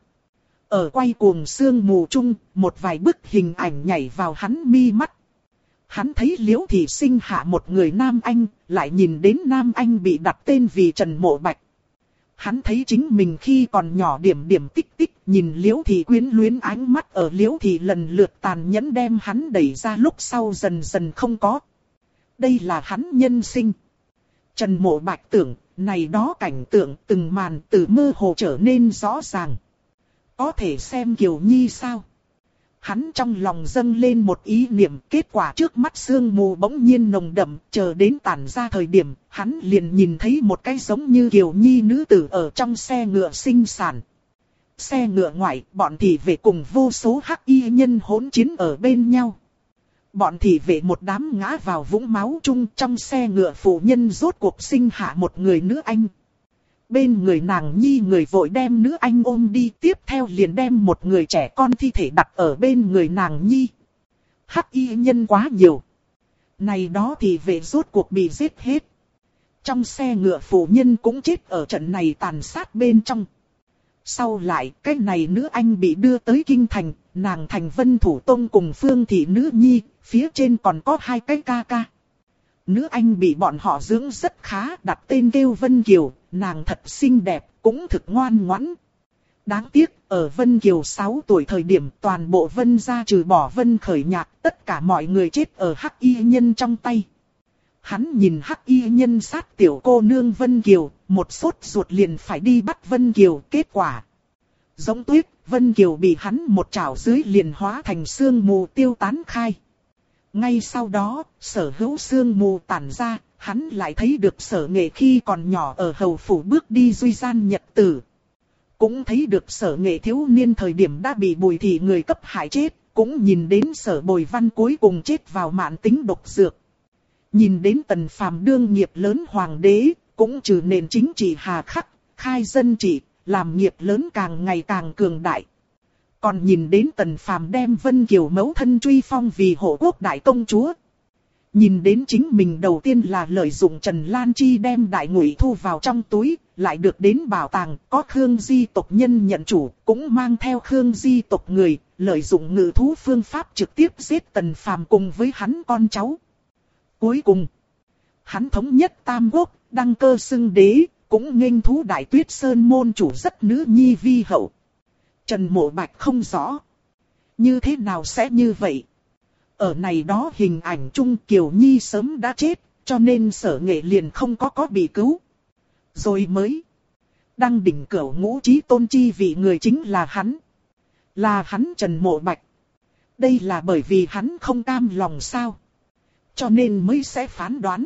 Ở quay cuồng sương mù chung, một vài bức hình ảnh nhảy vào hắn mi mắt. Hắn thấy Liễu Thị sinh hạ một người nam anh, lại nhìn đến nam anh bị đặt tên vì Trần Mộ Bạch. Hắn thấy chính mình khi còn nhỏ điểm điểm tích tích, nhìn Liễu Thị quyến luyến ánh mắt ở Liễu Thị lần lượt tàn nhẫn đem hắn đẩy ra lúc sau dần dần không có. Đây là hắn nhân sinh. Trần Mộ Bạch tưởng, này đó cảnh tượng từng màn từ mơ hồ trở nên rõ ràng. Có thể xem Kiều Nhi sao? Hắn trong lòng dâng lên một ý niệm, kết quả trước mắt sương mù bỗng nhiên nồng đậm, chờ đến tản ra thời điểm, hắn liền nhìn thấy một cái giống như Kiều Nhi nữ tử ở trong xe ngựa sinh sản. Xe ngựa ngoại, bọn thị vệ cùng vô số hắc y nhân hỗn chiến ở bên nhau. Bọn thị vệ một đám ngã vào vũng máu chung, trong xe ngựa phụ nhân rốt cuộc sinh hạ một người nữ anh. Bên người nàng nhi người vội đem nữ anh ôm đi, tiếp theo liền đem một người trẻ con thi thể đặt ở bên người nàng nhi. Hắc y nhân quá nhiều. Này đó thì vệ rốt cuộc bị giết hết. Trong xe ngựa phụ nhân cũng chết ở trận này tàn sát bên trong. Sau lại cái này nữ anh bị đưa tới kinh thành, nàng thành Vân Thủ Tông cùng Phương thị nữ nhi, phía trên còn có 2 cái ca ca. Nữ anh bị bọn họ dưỡng rất khá, đặt tên kêu Vân Kiều, nàng thật xinh đẹp, cũng thực ngoan ngoãn. Đáng tiếc, ở Vân Kiều 6 tuổi thời điểm toàn bộ Vân gia trừ bỏ Vân Khởi Nhạc, tất cả mọi người chết ở Hắc y nhân trong tay. Hắn nhìn Hắc y nhân sát tiểu cô nương Vân Kiều, một sốt ruột liền phải đi bắt Vân Kiều, kết quả. Giống tuyết, Vân Kiều bị hắn một chảo dưới liền hóa thành sương mù tiêu tán khai. Ngay sau đó, Sở Hữu sương mù tản ra, hắn lại thấy được Sở Nghệ khi còn nhỏ ở hầu phủ bước đi duy gian nhật tử. Cũng thấy được Sở Nghệ thiếu niên thời điểm đã bị Bùi thị người cấp hại chết, cũng nhìn đến Sở Bồi Văn cuối cùng chết vào mạn tính độc dược. Nhìn đến Tần Phàm đương nghiệp lớn hoàng đế, cũng trừ nền chính trị hà khắc, khai dân trị, làm nghiệp lớn càng ngày càng cường đại. Còn nhìn đến Tần Phàm đem Vân Kiều mẫu thân truy phong vì hộ quốc đại công chúa. Nhìn đến chính mình đầu tiên là lợi dụng Trần Lan Chi đem đại ngụy thu vào trong túi, lại được đến bảo tàng, có Khương Di tộc nhân nhận chủ, cũng mang theo Khương Di tộc người, lợi dụng ngự thú phương pháp trực tiếp giết Tần Phàm cùng với hắn con cháu. Cuối cùng, hắn thống nhất Tam Quốc, đăng cơ xưng đế, cũng nghênh thú Đại Tuyết Sơn môn chủ rất nữ nhi vi hậu. Trần Mộ Bạch không rõ. Như thế nào sẽ như vậy? Ở này đó hình ảnh chung Kiều Nhi sớm đã chết, cho nên Sở Nghệ liền không có bị cứu. Rồi mới đăng đỉnh cửu ngũ chí tôn chi vị người chính là hắn. Là hắn Trần Mộ Bạch. Đây là bởi vì hắn không cam lòng sao? Cho nên mới sẽ phán đoán.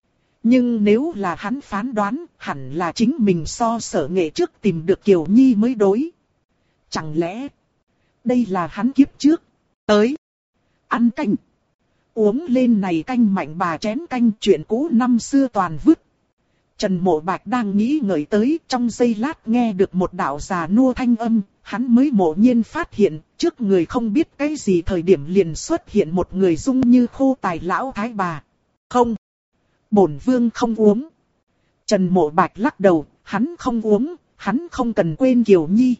Nhưng nếu là hắn phán đoán, hẳn là chính mình so Sở Nghệ trước tìm được Kiều Nhi mới đối. Chẳng lẽ đây là hắn kiếp trước? Tới ăn canh. Uống lên này canh mạnh bà chén canh, chuyện cũ năm xưa toàn vứt. Trần Mộ Bạch đang nghĩ ngợi tới, trong giây lát nghe được một đạo già nua thanh âm, hắn mới ngộ nhiên phát hiện, trước người không biết cái gì thời điểm liền xuất hiện một người dung như khô tài lão thái bà. Không, bổn vương không uống. Trần Mộ Bạch lắc đầu, hắn không uống, hắn không cần quên Kiều Nhi.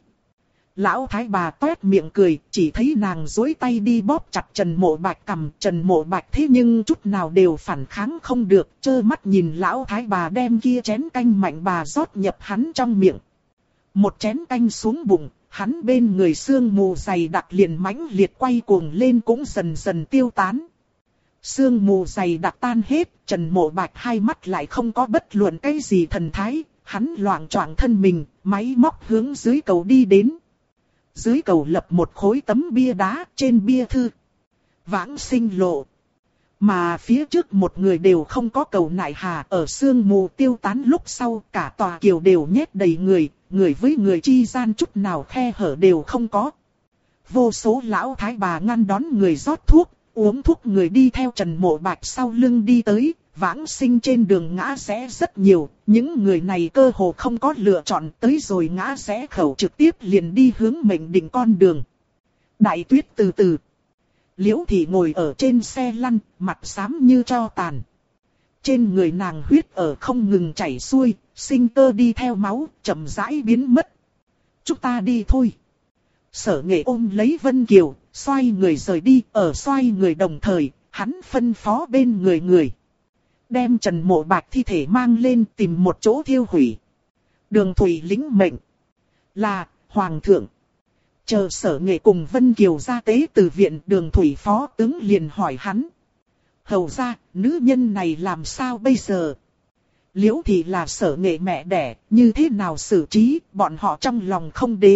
Lão thái bà toét miệng cười, chỉ thấy nàng duỗi tay đi bóp chặt Trần Mộ Bạch cằm. Trần Mộ Bạch thế nhưng chút nào đều phản kháng không được, trơ mắt nhìn lão thái bà đem kia chén canh mạnh bà rót nhập hắn trong miệng. Một chén canh xuống bụng, hắn bên người sương mù dày đặc liền mãnh liệt quay cuồng lên cũng dần dần tiêu tán. Sương mù dày đặc tan hết, Trần Mộ Bạch hai mắt lại không có bất luận cái gì thần thái, hắn loạng choạng thân mình, máy móc hướng dưới cầu đi đến. Dưới cầu lập một khối tấm bia đá, trên bia thư Vãng Sinh Lộ. Mà phía trước một người đều không có cầu nại hà, ở sương mù tiêu tán lúc sau cả tòa kiều đều nhét đầy người, người với người chi gian chút nào khe hở đều không có. Vô số lão thái bà ngăn đón người rót thuốc, uống thuốc người đi theo Trần Mộ Bạch sau lưng đi tới. Vãng sinh trên đường ngã rẽ rất nhiều, những người này cơ hồ không có lựa chọn, tới rồi ngã rẽ khẩu trực tiếp liền đi hướng mệnh định con đường. Đại tuyết từ từ. Liễu Thị ngồi ở trên xe lăn, mặt xám như tro tàn. Trên người nàng huyết ở không ngừng chảy xuôi, sinh cơ đi theo máu, chậm rãi biến mất. Chúng ta đi thôi. Sở Nghệ ôm lấy Vân Kiều, xoay người rời đi, ở xoay người đồng thời, hắn phân phó bên người. Đem Trần Mộ Bạch thi thể mang lên tìm một chỗ thiêu hủy. Đường Thủy lĩnh mệnh là Hoàng thượng. Chờ Sở Nghệ cùng Vân Kiều ra tế từ viện, Đường Thủy phó tướng liền hỏi hắn. Hầu ra, nữ nhân này làm sao bây giờ? Liễu Thị là Sở Nghệ mẹ đẻ, như thế nào xử trí, bọn họ trong lòng không đế.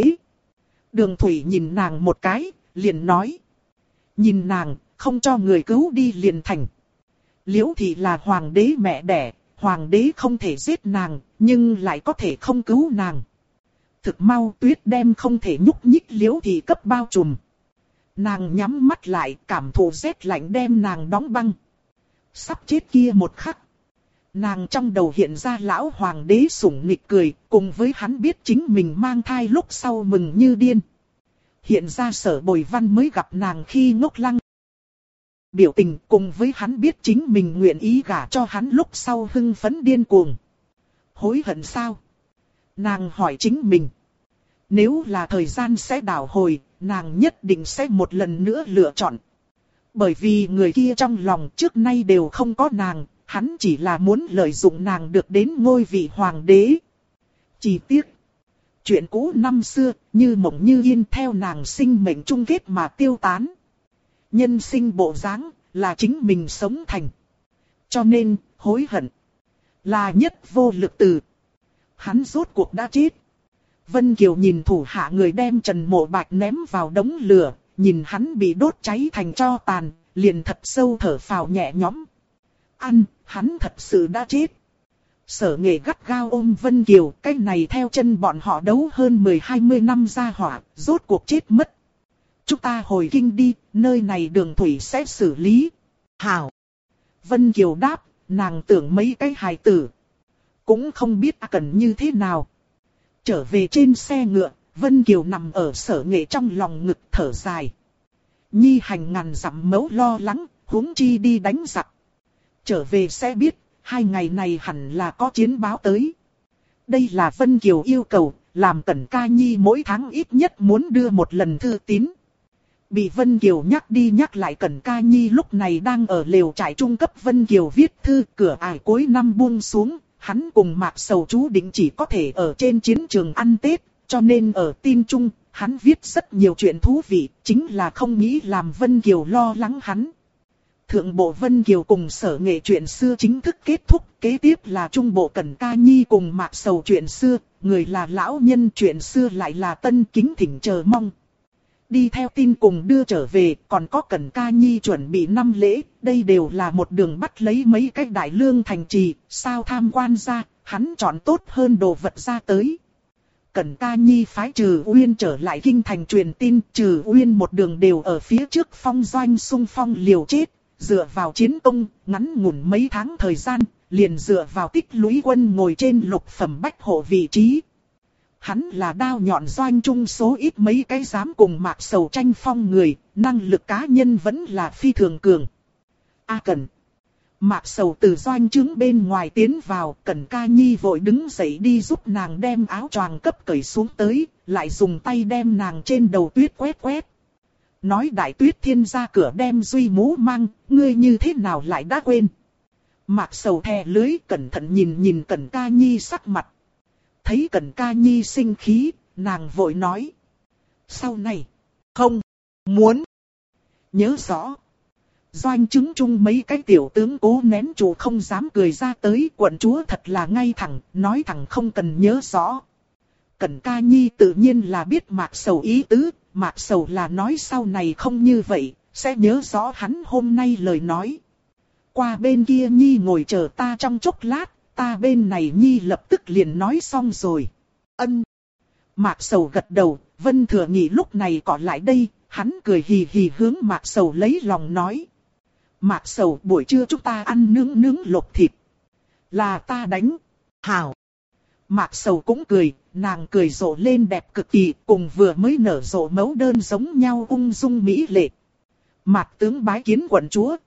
Đường Thủy nhìn nàng một cái, liền nói. Nhìn nàng, không cho người cứu đi liền thành. Liễu Thị là hoàng đế mẹ đẻ, hoàng đế không thể giết nàng, nhưng lại có thể không cứu nàng. Thực mau tuyết đem không thể nhúc nhích Liễu Thị cấp bao trùm. Nàng nhắm mắt lại, cảm thụ rét lạnh đem nàng đóng băng. Sắp chết kia một khắc. Nàng trong đầu hiện ra lão hoàng đế sủng nịch cười, cùng với hắn biết chính mình mang thai lúc sau mừng như điên. Hiện ra Sở Bồi Văn mới gặp nàng khi ngốc lăng. Biểu tình cùng với hắn biết chính mình nguyện ý gả cho hắn lúc sau hưng phấn điên cuồng. Hối hận sao? Nàng hỏi chính mình. Nếu là thời gian sẽ đảo hồi, nàng nhất định sẽ một lần nữa lựa chọn. Bởi vì người kia trong lòng trước nay đều không có nàng, hắn chỉ là muốn lợi dụng nàng được đến ngôi vị hoàng đế. Chỉ tiếc. Chuyện cũ năm xưa, như mộng như yên theo nàng sinh mệnh chung kết mà tiêu tán. Nhân sinh bộ dáng, là chính mình sống thành. Cho nên, hối hận. Là nhất vô lực từ. Hắn rốt cuộc đã chết. Vân Kiều nhìn thủ hạ người đem Trần Mộ Bạch ném vào đống lửa, nhìn hắn bị đốt cháy thành tro tàn, liền thật sâu thở phào nhẹ nhõm. Hắn thật sự đã chết. Sở Nghệ gắt gao ôm Vân Kiều, cái này theo chân bọn họ đấu hơn 10-20 năm ra hỏa, rốt cuộc chết mất. Chúng ta hồi kinh đi, nơi này đường thủy sẽ xử lý. Hảo. Vân Kiều đáp, nàng tưởng mấy cái hài tử. Cũng không biết cần như thế nào. Trở về trên xe ngựa, Vân Kiều nằm ở Sở Nghệ trong lòng ngực thở dài. Nhi hành ngàn dặm mẫu lo lắng, huống chi đi đánh giặc. Trở về sẽ biết, 2 ngày này hẳn là có chiến báo tới. Đây là Vân Kiều yêu cầu, làm Cẩn Ca Nhi mỗi tháng ít nhất muốn đưa một lần thư tín. Bị Vân Kiều nhắc đi nhắc lại, Cẩn Ca Nhi lúc này đang ở lều trại trung cấp Vân Kiều viết thư. Cửa ải cuối năm buông xuống, hắn cùng Mạc Sầu chú định chỉ có thể ở trên chiến trường ăn Tết, cho nên ở tin chung, hắn viết rất nhiều chuyện thú vị, chính là không nghĩ làm Vân Kiều lo lắng hắn. Thượng bộ Vân Kiều cùng Sở Nghệ chuyện xưa chính thức kết thúc, kế tiếp là trung bộ Cẩn Ca Nhi cùng Mạc Sầu chuyện xưa, người là lão nhân chuyện xưa lại là tân kính thỉnh chờ mong. Đi theo tin cùng đưa trở về, còn có Cẩn Ca Nhi chuẩn bị 5 lễ, đây đều là một đường bắt lấy mấy cái đại lương thành trì, sao tham quan ra, hắn chọn tốt hơn đồ vật ra tới. Cẩn Ca Nhi phái Trừ Uyên trở lại kinh thành truyền tin, Trừ Uyên một đường đều ở phía trước phong doanh xung phong liều chết, dựa vào chiến công, ngắn ngủn mấy tháng thời gian, liền dựa vào tích lũy quân ngồi trên lục phẩm bách hộ vị trí. Hắn là đao nhọn doanh trung số ít mấy cái dám cùng Mạc Sầu tranh phong người, năng lực cá nhân vẫn là phi thường cường. Cẩn. Mạc Sầu từ doanh trướng bên ngoài tiến vào, Cẩn Ca Nhi vội đứng dậy đi giúp nàng đem áo choàng cấp cởi xuống tới, lại dùng tay đem nàng trên đầu tuyết quét quét. Nói Đại Tuyết Thiên ra cửa đem duy mũ mang, ngươi như thế nào lại đã quên. Mạc Sầu thè lưới cẩn thận nhìn Cẩn Ca Nhi sắc mặt. Thấy Cẩn Ca Nhi sinh khí, nàng vội nói. Sau này, không, muốn, nhớ rõ. Doanh chứng chung mấy cái tiểu tướng cố nén chủ không dám cười ra tới, quận chúa thật là ngay thẳng, nói thẳng không cần nhớ rõ. Cẩn Ca Nhi tự nhiên là biết Mạc Sầu ý tứ, Mạc Sầu là nói sau này không như vậy, sẽ nhớ rõ hắn hôm nay lời nói. Qua bên kia Nhi ngồi chờ ta trong chốc lát, ta bên này Nhi lập tức liền nói xong rồi. Ân. Mạc Sầu gật đầu, Vân Thừa Nghị lúc này có lại đây, hắn cười hì hì hướng Mạc Sầu lấy lòng nói. Mạc Sầu, buổi trưa chúng ta ăn nướng lột thịt. Là ta đánh. Hảo. Mạc Sầu cũng cười, nàng cười rộ lên đẹp cực kỳ, cùng vừa mới nở rộ mẫu đơn giống nhau ung dung mỹ lệ. Mạc tướng bái kiến quận chúa.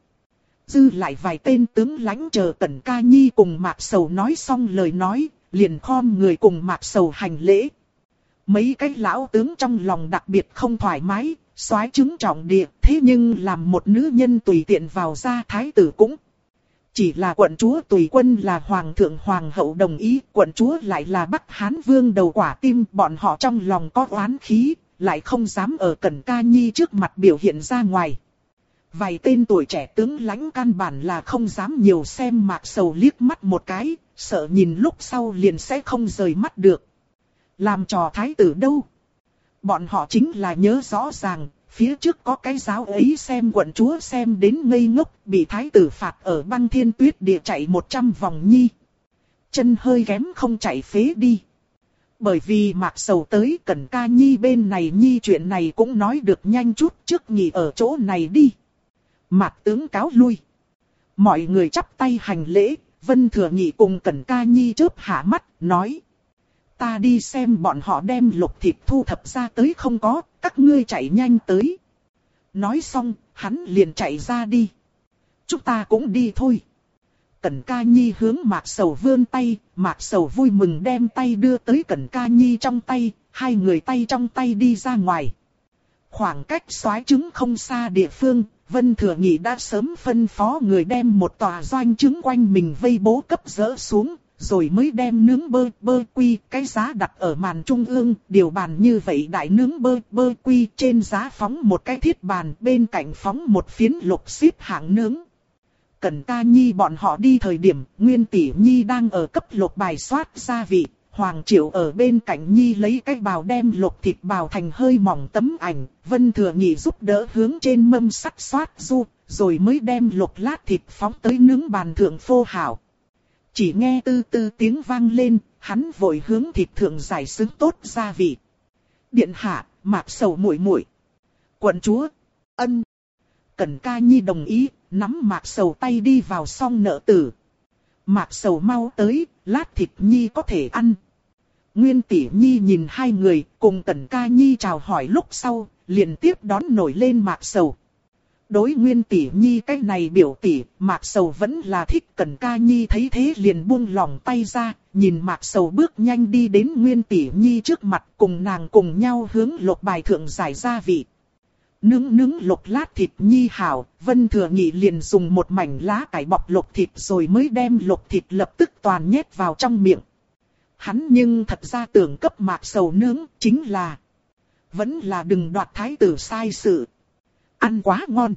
Dư lại vài tên tướng lãnh chờ Cẩn Ca Nhi cùng Mạc Sầu nói xong lời nói, liền khom người cùng Mạc Sầu hành lễ. Mấy cái lão tướng trong lòng đặc biệt không thoải mái, soái chứng trọng địa, thế nhưng làm một nữ nhân tùy tiện vào ra thái tử cũng. Chỉ là quận chúa tùy quân là hoàng thượng hoàng hậu đồng ý, quận chúa lại là Bắc Hán vương đầu quả tim, bọn họ trong lòng có oán khí, lại không dám ở Cẩn Ca Nhi trước mặt biểu hiện ra ngoài. Vài tên tuổi trẻ tướng lãnh căn bản là không dám nhiều xem Mạc Sầu liếc mắt một cái, sợ nhìn lúc sau liền sẽ không rời mắt được. Làm trò thái tử đâu? Bọn họ chính là nhớ rõ ràng, phía trước có cái giáo ấy xem quận chúa xem đến ngây ngốc, bị thái tử phạt ở Băng Thiên Tuyết Địa chạy 100 vòng Nhi. Chân hơi kém không chạy phế đi. Bởi vì Mạc Sầu tới Cẩn Ca Nhi bên này Nhi chuyện này cũng nói được nhanh chút, trước nghỉ ở chỗ này đi. Mạc tướng cáo lui. Mọi người chắp tay hành lễ, Vân Thừa Nhị cùng Cẩn Ca Nhi chớp hạ mắt, nói. Ta đi xem bọn họ đem lục thịt thu thập ra tới không có, các ngươi chạy nhanh tới. Nói xong, hắn liền chạy ra đi. Chúng ta cũng đi thôi. Cẩn Ca Nhi hướng Mạc Sầu vươn tay, Mạc Sầu vui mừng đem tay đưa tới Cẩn Ca Nhi trong tay, hai người tay trong tay đi ra ngoài. Khoảng cách soái trứng không xa địa phương, Vân Thừa Nhị đã sớm phân phó người đem một tòa doanh trứng quanh mình vây bố cấp dỡ xuống, rồi mới đem nướng bơ quy cái giá đặt ở màn trung ương, điều bàn như vậy đại nướng bơ quy trên giá phóng một cái thiết bàn, bên cạnh phóng một phiến lục xếp hạng nướng. Cẩn Ca Nhi bọn họ đi thời điểm, Nguyên Tỷ Nhi đang ở cấp lục bài soát gia vị, Hoàng Triệu ở bên cạnh Nhi lấy cái bào đem lục thịt bào thành hơi mỏng tấm ảnh, Vân Thừa Nhị giúp đỡ hướng trên mâm sắt xoát du, rồi mới đem lục lát thịt phóng tới nướng bàn thượng phô hảo. Chỉ nghe tư tư tiếng vang lên, hắn vội hướng thịt thượng giải xứng tốt gia vị. Điện hạ, Mạc Sầu muội muội. Quận chúa, ân. Cẩn Ca Nhi đồng ý, nắm Mạc Sầu tay đi vào xong nợ tử. Mạc Sầu mau tới, lát thịt Nhi có thể ăn. Nguyên Tỷ Nhi nhìn hai người, cùng Cẩn Ca Nhi chào hỏi lúc sau, liền tiếp đón nổi lên Mạc Sầu. Đối Nguyên Tỷ Nhi cái này biểu tỷ, Mạc Sầu vẫn là thích. Cẩn Ca Nhi thấy thế liền buông lỏng tay ra, nhìn Mạc Sầu bước nhanh đi đến Nguyên Tỷ Nhi trước mặt, cùng nàng cùng nhau hướng lục bài thượng giải gia vị. Nướng lục lát thịt Nhi hảo, Vân Thừa Nhị liền dùng một mảnh lá cải bọc lục thịt rồi mới đem lục thịt lập tức toàn nhét vào trong miệng. Hắn nhưng thật ra tưởng cấp Mạc Sầu nướng, chính là vẫn là đừng đoạt thái tử sai sự. Ăn quá ngon.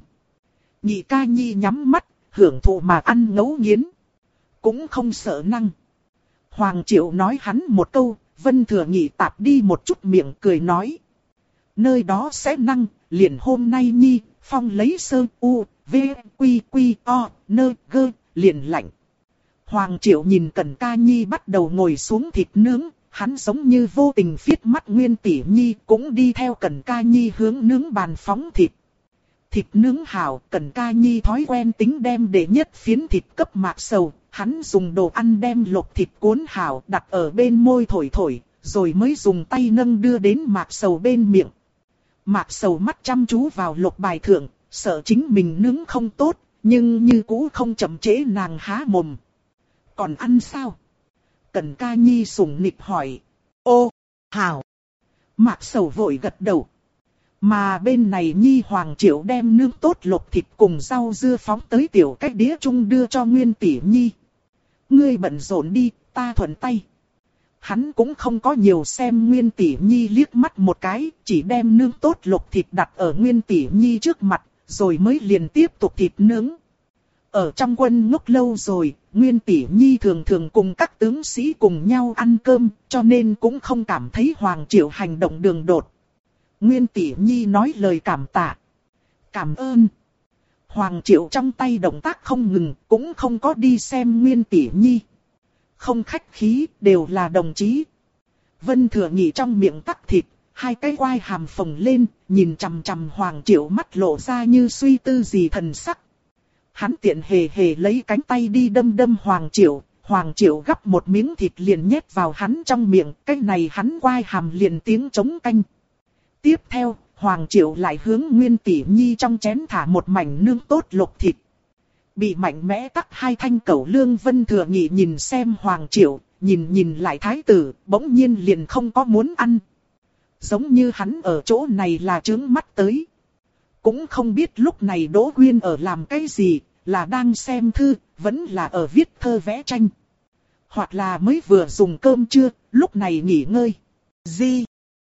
Nhị Ca Nhi nhắm mắt, hưởng thụ mà ăn ngấu nghiến. Cũng không sợ năng. Hoàng Triệu nói hắn một câu, Vân Thừa Nhị tạp đi một chút miệng cười nói. Nơi đó sẽ năng, liền hôm nay Nhi, phong lấy sơ u, v, quy, o, nơ, gơ, liền lạnh. Hoàng Triệu nhìn Cẩn Ca Nhi bắt đầu ngồi xuống thịt nướng, hắn giống như vô tình phiết mắt Nguyên Tỷ Nhi cũng đi theo Cẩn Ca Nhi hướng nướng bàn phóng thịt. Thịt nướng hảo, Cẩn Ca Nhi thói quen tính đem để nhất phiến thịt cấp Mạc Sầu, hắn dùng đồ ăn đem lục thịt cuốn hảo đặt ở bên môi thổi, rồi mới dùng tay nâng đưa đến Mạc Sầu bên miệng. Mạc Sầu mắt chăm chú vào lục bài thượng, sợ chính mình nướng không tốt, nhưng như cũ không chậm trễ nàng há mồm. Còn ăn sao? Cẩn Ca Nhi sủng nịch hỏi. Ô, hảo. Mạc Sầu vội gật đầu. Mà bên này Nhi Hoàng Triệu đem nướng tốt lục thịt cùng rau dưa phóng tới tiểu cách đĩa chung đưa cho Nguyên Tỷ Nhi. Ngươi bận rộn đi, ta thuận tay. Hắn cũng không có nhiều xem Nguyên Tỷ Nhi liếc mắt một cái, chỉ đem nướng tốt lục thịt đặt ở Nguyên Tỷ Nhi trước mặt, rồi mới liền tiếp tục thịt nướng. Ở trong quân ngốc lâu rồi, Nguyên Tỷ Nhi thường thường cùng các tướng sĩ cùng nhau ăn cơm, cho nên cũng không cảm thấy Hoàng Triệu hành động đường đột. Nguyên Tỷ Nhi nói lời cảm tạ. Cảm ơn. Hoàng Triệu trong tay động tác không ngừng, cũng không có đi xem Nguyên Tỷ Nhi. Không khách khí, đều là đồng chí. Vân Thừa Nhị trong miệng tắc thịt, hai cái quai hàm phồng lên, nhìn chằm chằm Hoàng Triệu mắt lộ ra như suy tư gì thần sắc. Hắn tiện hề lấy cánh tay đi đâm Hoàng Triệu. Hoàng Triệu gắp một miếng thịt liền nhét vào hắn trong miệng, cái này hắn quai hàm liền tiếng trống canh. Tiếp theo, Hoàng Triệu lại hướng Nguyên Tỷ Nhi trong chén thả một mảnh nướng tốt lục thịt. Bị mạnh mẽ tắc hai thanh cẩu lương. Vân Thừa Nhị nhìn xem Hoàng Triệu, nhìn lại thái tử, bỗng nhiên liền không có muốn ăn. Giống như hắn ở chỗ này là trướng mắt tới. Cũng không biết lúc này Đỗ Quyên ở làm cái gì, là đang xem thư, vẫn là ở viết thơ vẽ tranh. Hoặc là mới vừa dùng cơm trưa, lúc này nghỉ ngơi. Gì?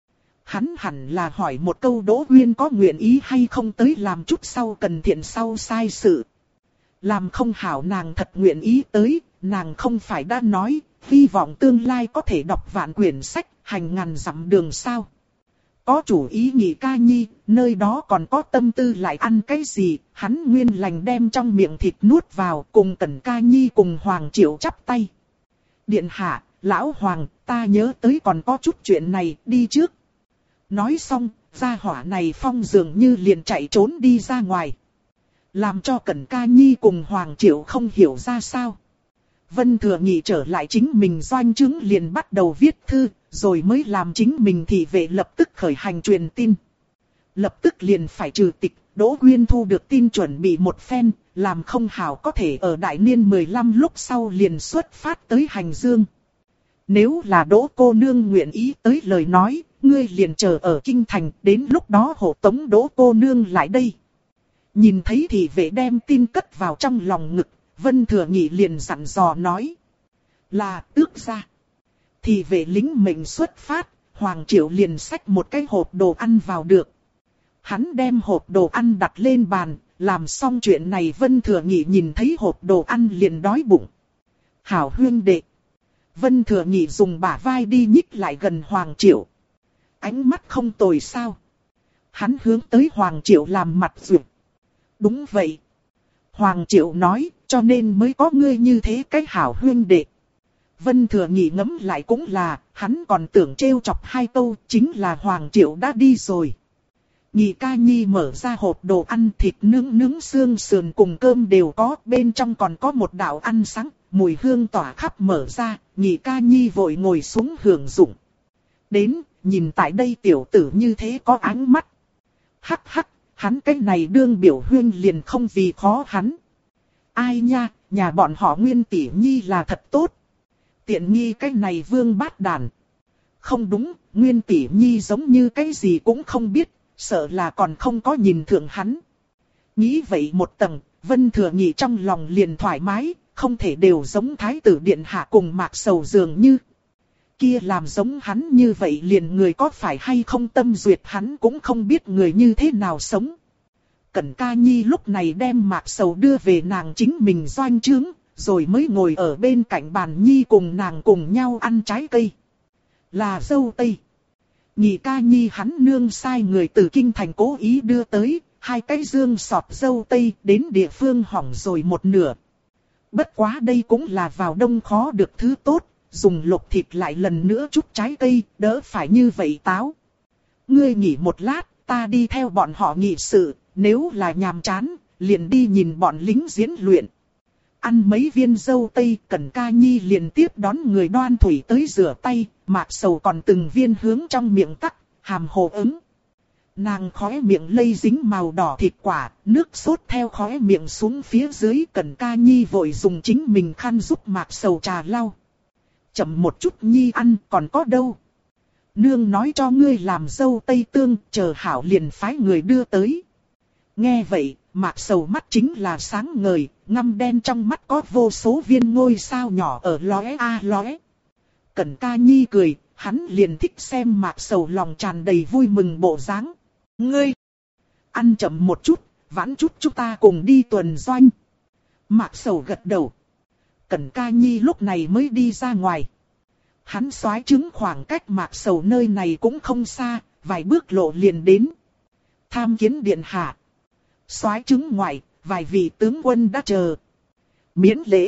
Hắn hẳn là hỏi một câu Đỗ Quyên có nguyện ý hay không tới làm chút sau cần thiện sau sai sự. Làm không hảo nàng thật nguyện ý tới, nàng không phải đã nói, hy vọng tương lai có thể đọc vạn quyển sách, hành ngàn dặm đường sao. Có chủ ý Nhị Ca Nhi, nơi đó còn có tâm tư lại ăn cái gì, hắn nguyên lành đem trong miệng thịt nuốt vào cùng Cẩn Ca Nhi cùng Hoàng Triệu chắp tay. Điện hạ, Lão Hoàng, ta nhớ tới còn có chút chuyện này, đi trước. Nói xong, gia hỏa này phong dường như liền chạy trốn đi ra ngoài. Làm cho Cẩn Ca Nhi cùng Hoàng Triệu không hiểu ra sao. Vân Thừa Nhị trở lại chính mình doanh trướng liền bắt đầu viết thư, rồi mới làm chính mình thị vệ lập tức khởi hành truyền tin. Lập tức liền phải trừ tịch, Đỗ Quyên thu được tin chuẩn bị một phen, làm không hảo có thể ở đại niên 15 lúc sau liền xuất phát tới Hành Dương. Nếu là Đỗ cô nương nguyện ý tới lời nói, ngươi liền chờ ở kinh thành, đến lúc đó hộ tống Đỗ cô nương lại đây. Nhìn thấy thị vệ đem tin cất vào trong lòng ngực, Vân Thừa Nhị liền dặn dò nói. Là tước gia. Thị vệ lính mệnh xuất phát, Hoàng Triệu liền xách một cái hộp đồ ăn vào được. Hắn đem hộp đồ ăn đặt lên bàn, làm xong chuyện này Vân Thừa Nhị nhìn thấy hộp đồ ăn liền đói bụng. Hảo huynh đệ. Vân Thừa Nhị dùng bả vai đi nhích lại gần Hoàng Triệu. Ánh mắt không tồi sao. Hắn hướng tới Hoàng Triệu làm mặt duyệt. Đúng vậy. Hoàng Triệu nói, cho nên mới có ngươi như thế cái hảo huynh đệ. Vân Thừa Nhị ngẫm lại cũng là, hắn còn tưởng trêu chọc hai câu, chính là Hoàng Triệu đã đi rồi. Nhị ca nhi mở ra hộp đồ ăn, thịt nướng xương sườn cùng cơm đều có, bên trong còn có một đạo ăn sáng, mùi hương tỏa khắp mở ra, nhị ca nhi vội ngồi xuống hưởng dụng. Đến, nhìn tại đây tiểu tử như thế có ánh mắt. Hắc hắc, hắn cái này đương biểu huyên liền không vì khó hắn. Ai nha, nhà bọn họ Nguyên tỷ nhi là thật tốt. Tiện nghi cái này vương bát đàn. Không đúng, Nguyên tỷ nhi giống như cái gì cũng không biết, sợ là còn không có nhìn thượng hắn. Nghĩ vậy một tầng, Vân Thừa Nhị trong lòng liền thoải mái, không thể đều giống thái tử điện hạ cùng Mạc Sầu dường như. Kia làm giống hắn như vậy liền người có phải hay không tâm duyệt hắn cũng không biết người như thế nào sống. Cẩn Ca Nhi lúc này đem Mạc Sầu đưa về nàng chính mình doanh trướng, rồi mới ngồi ở bên cạnh bàn Nhi cùng nàng cùng nhau ăn trái cây. Là dâu tây. Nhị ca Nhi hắn nương sai người từ kinh thành cố ý đưa tới, 2 cái dương sọt dâu tây đến địa phương hỏng rồi một nửa. Bất quá đây cũng là vào đông khó được thứ tốt, dùng lột thịt lại lần nữa chút trái cây, đỡ phải như vậy táo. Ngươi nghỉ một lát, ta đi theo bọn họ nghị sự, nếu là nhàm chán, liền đi nhìn bọn lính diễn luyện. Ăn mấy viên dâu tây, Cẩn Ca Nhi liền tiếp đón người đoan thủy tới rửa tay, Mạc Sầu còn từng viên hướng trong miệng tắc, hàm hồ ứng. Nàng khóe miệng lây dính màu đỏ thịt quả, nước sốt theo khóe miệng xuống phía dưới, Cẩn Ca Nhi vội dùng chính mình khăn giúp Mạc Sầu trà lau. Chậm một chút Nhi ăn, còn có đâu. Nương nói cho ngươi làm dâu tây tương, chờ hảo liền phái người đưa tới. Nghe vậy, Mạc Sầu mắt chính là sáng ngời, ngăm đen trong mắt có vô số viên ngôi sao nhỏ ở lóe a lóe. Cẩn Ca Nhi cười, hắn liền thích xem Mạc Sầu lòng tràn đầy vui mừng bộ dáng. Ngươi, ăn chậm một chút, vãn chút chúng ta cùng đi tuần doanh. Mạc Sầu gật đầu. Cẩn Ca Nhi lúc này mới đi ra ngoài. Hắn soái trứng khoảng cách Mạc Sầu nơi này cũng không xa, vài bước lộ liền đến. Tham kiến điện hạ. Soái trứng ngoài, vài vị tướng quân đã chờ. Miễn lễ.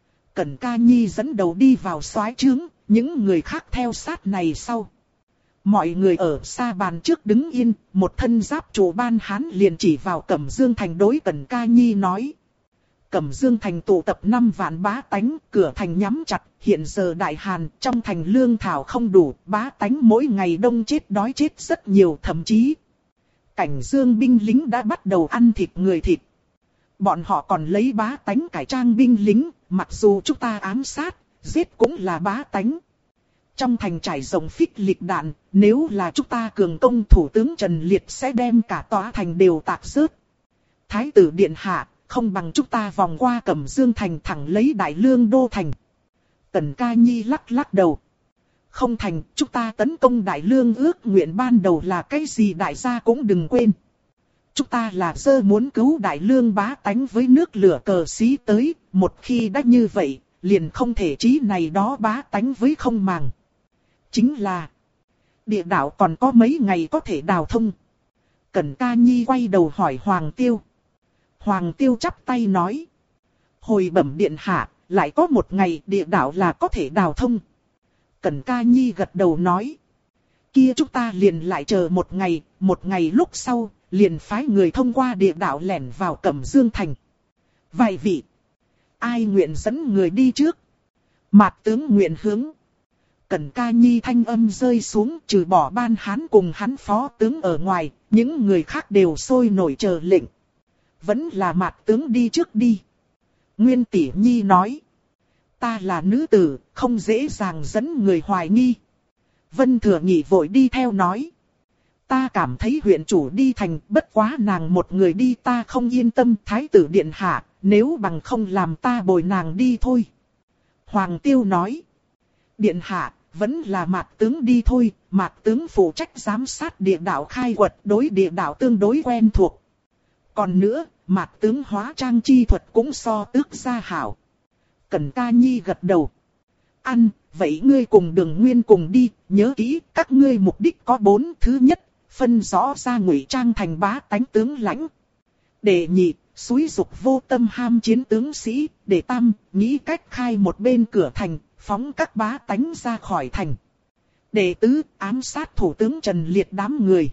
Cẩn Ca Nhi dẫn đầu đi vào soái trứng, những người khác theo sát này sau. Mọi người ở xa bàn trước đứng yên, một thân giáp trụ ban hán liền chỉ vào Cẩm Dương Thành đối Cẩn Ca Nhi nói. Cẩm Dương Thành tụ tập 5 vạn bá tánh, cửa thành nhắm chặt, hiện giờ đại hàn, trong thành lương thảo không đủ, bá tánh mỗi ngày đông chết đói chết rất nhiều, thậm chí Cảnh Dương binh lính đã bắt đầu ăn thịt người thịt. Bọn họ còn lấy bá tánh cải trang binh lính, mặc dù chúng ta ám sát, giết cũng là bá tánh. Trong thành trải rộng phích lịch đạn, nếu là chúng ta cường công thủ tướng Trần Liệt sẽ đem cả tòa thành đều tạc rớt. Thái tử điện hạ, không bằng chúng ta vòng qua Cẩm Dương Thành thẳng lấy Đại Lương đô thành. Cẩn Ca Nhi lắc lắc đầu. Không thành, chúng ta tấn công Đại Lương ước nguyện ban đầu là cái gì đại gia cũng đừng quên. Chúng ta là sơ muốn cứu Đại Lương bá tánh với nước lửa cờ xí tới, một khi đã như vậy, liền không thể trí này đó bá tánh với không màng. Chính là, địa đạo còn có mấy ngày có thể đào thông. Cẩn Ca Nhi quay đầu hỏi Hoàng Tiêu. Hoàng Tiêu chắp tay nói. Hồi bẩm điện hạ, lại có một ngày địa đạo là có thể đào thông. Cẩn Ca Nhi gật đầu nói. Kia chúng ta liền lại chờ một ngày lúc sau, liền phái người thông qua địa đạo lẻn vào Cẩm Dương Thành. Vài vị, ai nguyện dẫn người đi trước? Mạc tướng nguyện hướng. Cẩn Ca Nhi thanh âm rơi xuống, trừ bỏ Ban Hán cùng hắn phó tướng ở ngoài, những người khác đều sôi nổi chờ lệnh. Vẫn là Mạc tướng đi trước đi. Nguyên Tỷ Nhi nói. Ta là nữ tử, không dễ dàng dẫn người hoài nghi. Vân Thừa Nhị vội đi theo nói. Ta cảm thấy huyện chủ đi thành, bất quá nàng một người đi ta không yên tâm. Thái tử điện hạ, nếu bằng không làm ta bồi nàng đi thôi. Hoàng Tiêu nói. Điện hạ, vẫn là Mạc tướng đi thôi. Mạc tướng phụ trách giám sát địa đạo khai quật, đối địa đạo tương đối quen thuộc. Còn nữa, Mạc tướng hóa trang chi thuật cũng so Tước gia hảo. Cẩn Ca Nhi gật đầu. Ăn, vậy ngươi cùng Đường Nguyên cùng đi, nhớ kỹ, các ngươi mục đích có 4. Thứ nhất, phân rõ ra ngụy trang thành bá tánh tướng lãnh. Đệ nhị, xúi dục vô tâm ham chiến tướng sĩ. Đệ tam, nghĩ cách khai một bên cửa thành, phóng các bá tánh ra khỏi thành. Đệ tứ, ám sát thủ tướng Trần Liệt đám người.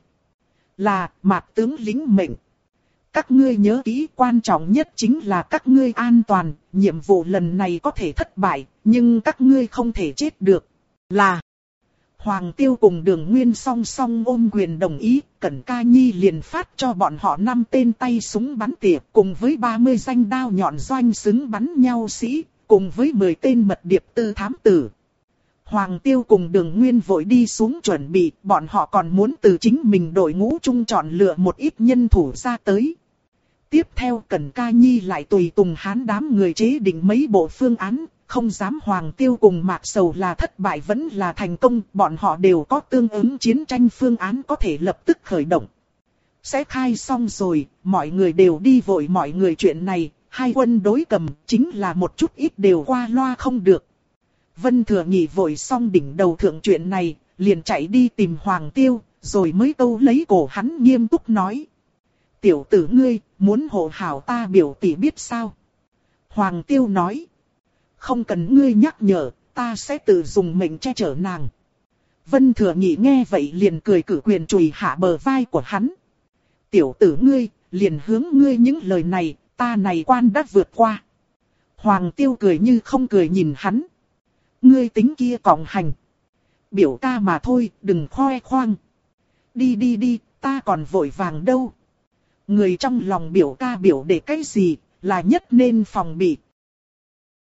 Là, Mạc tướng lính mệnh. Các ngươi nhớ kỹ, quan trọng nhất chính là các ngươi an toàn. Nhiệm vụ lần này có thể thất bại, nhưng các ngươi không thể chết được. Là Hoàng Tiêu cùng Đường Nguyên song song ôm quyền đồng ý. Cẩn Ca Nhi liền phát cho bọn họ 5 tên tay súng bắn tỉa, cùng với 30 danh đao nhọn doanh xứng bắn nhau sĩ, cùng với 10 tên mật điệp tư thám tử. Hoàng Tiêu cùng Đường Nguyên vội đi xuống chuẩn bị, bọn họ còn muốn từ chính mình đội ngũ chung chọn lựa một ít nhân thủ ra tới. Tiếp theo Cẩn Ca Nhi lại tùy tùng Hán đám người chế định mấy bộ phương án, không dám Hoàng Tiêu cùng Mạc Sầu là thất bại vẫn là thành công, bọn họ đều có tương ứng chiến tranh phương án có thể lập tức khởi động. Sẽ khai xong rồi, mọi người đều đi vội mọi người chuyện này, hai quân đối cầm chính là một chút ít đều qua loa không được. Vân Thừa Nhị vội xong đỉnh đầu thượng chuyện này, liền chạy đi tìm Hoàng Tiêu, rồi mới câu lấy cổ hắn nghiêm túc nói. Tiểu tử ngươi, muốn hộ hảo ta biểu tỷ biết sao? Hoàng Tiêu nói. Không cần ngươi nhắc nhở, ta sẽ tự dùng mệnh che chở nàng. Vân Thừa Nhị nghe vậy liền cười cử quyền chùi hạ bờ vai của hắn. Tiểu tử ngươi, liền hướng ngươi những lời này, ta này quan đã vượt qua. Hoàng Tiêu cười như không cười nhìn hắn. Ngươi tính kia còng hành. Biểu ca mà thôi, đừng khoe khoang. Đi đi đi, ta còn vội vàng đâu. Người trong lòng biểu ca biểu để cái gì, là nhất nên phòng bị,